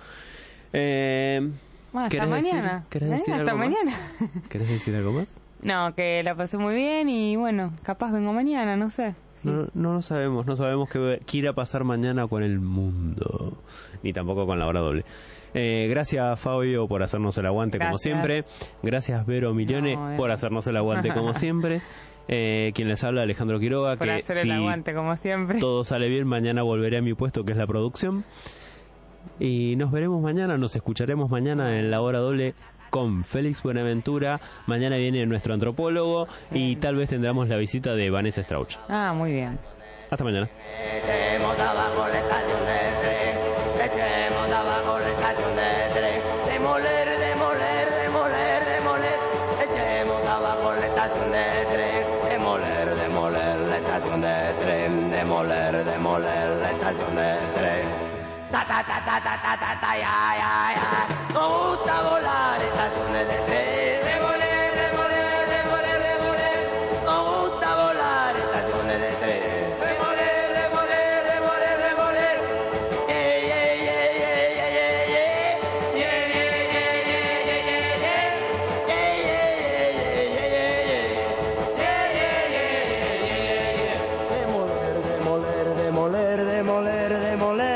Hasta mañana. ¿Querés decir hasta algo mañana. más? ¿Querés decir algo más? No, que la pasé muy bien y bueno, capaz vengo mañana, no sé. Sí. No lo sabemos, no sabemos qué irá a pasar mañana con el mundo, ni tampoco con la hora doble. Gracias Fabio por hacernos el aguante como siempre. Gracias Vero Milione por hacernos el aguante como siempre. Quien les habla, Alejandro Quiroga, por que hacer el aguante como siempre. Todo sale bien, mañana volveré a mi puesto, que es la producción. Y nos veremos mañana, nos escucharemos mañana en la hora doble con Félix Buenaventura. Mañana viene nuestro antropólogo y tal vez tendremos la visita de Vanessa Strauch. Muy bien. Hasta mañana. Echemos abajo la estación de tren, echemos abajo la estación de tren, demoler, demoler, demoler, demoler, echemos abajo la estación de tren, demoler, demoler la estación de tren, demoler, demoler la estación de tren. Ta ta ta ta ta ta ta ta ya ya ya. Nos gusta volar estaciones de tren. Demoler, demoler, demoler, demoler. Nos gusta volar estaciones de tren. Demoler, demoler, demoler, demoler. Yeah yeah yeah yeah yeah yeah yeah. Yeah yeah yeah yeah yeah yeah yeah. Yeah yeah yeah yeah yeah yeah. Yeah yeah yeah yeah yeah yeah. Demoler, demoler, demoler, demoler, demoler.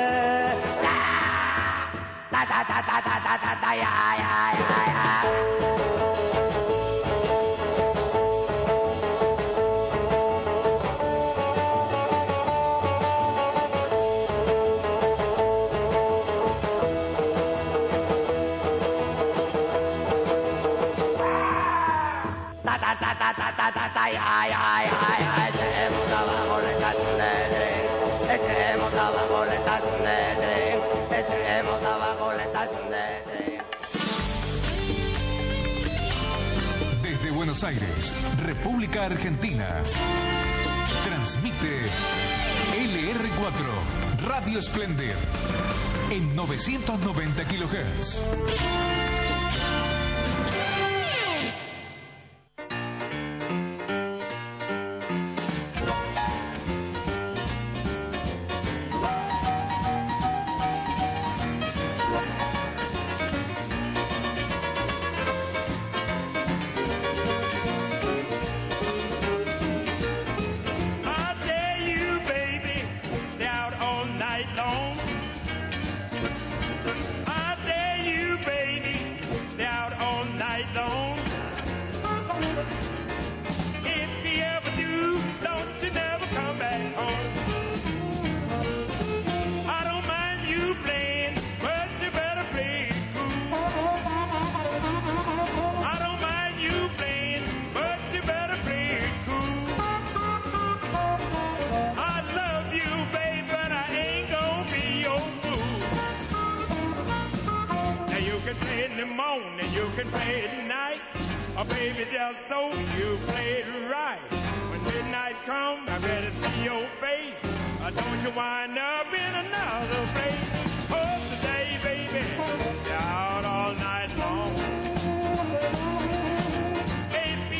Ta ta ta ta ta ta ta ta ya ya ya ya. Ta ta ta ta ta ta ta ta ya ya ya ya. Echemos abajo la estación de tren, echemos abajo la estación de tren, echemos abajo la estación de tren. Desde Buenos Aires, República Argentina, transmite LR4 Radio Splendid en 990 kHz. Baby, just so you played right. When midnight comes, I better see your face. Don't you wind up in another place.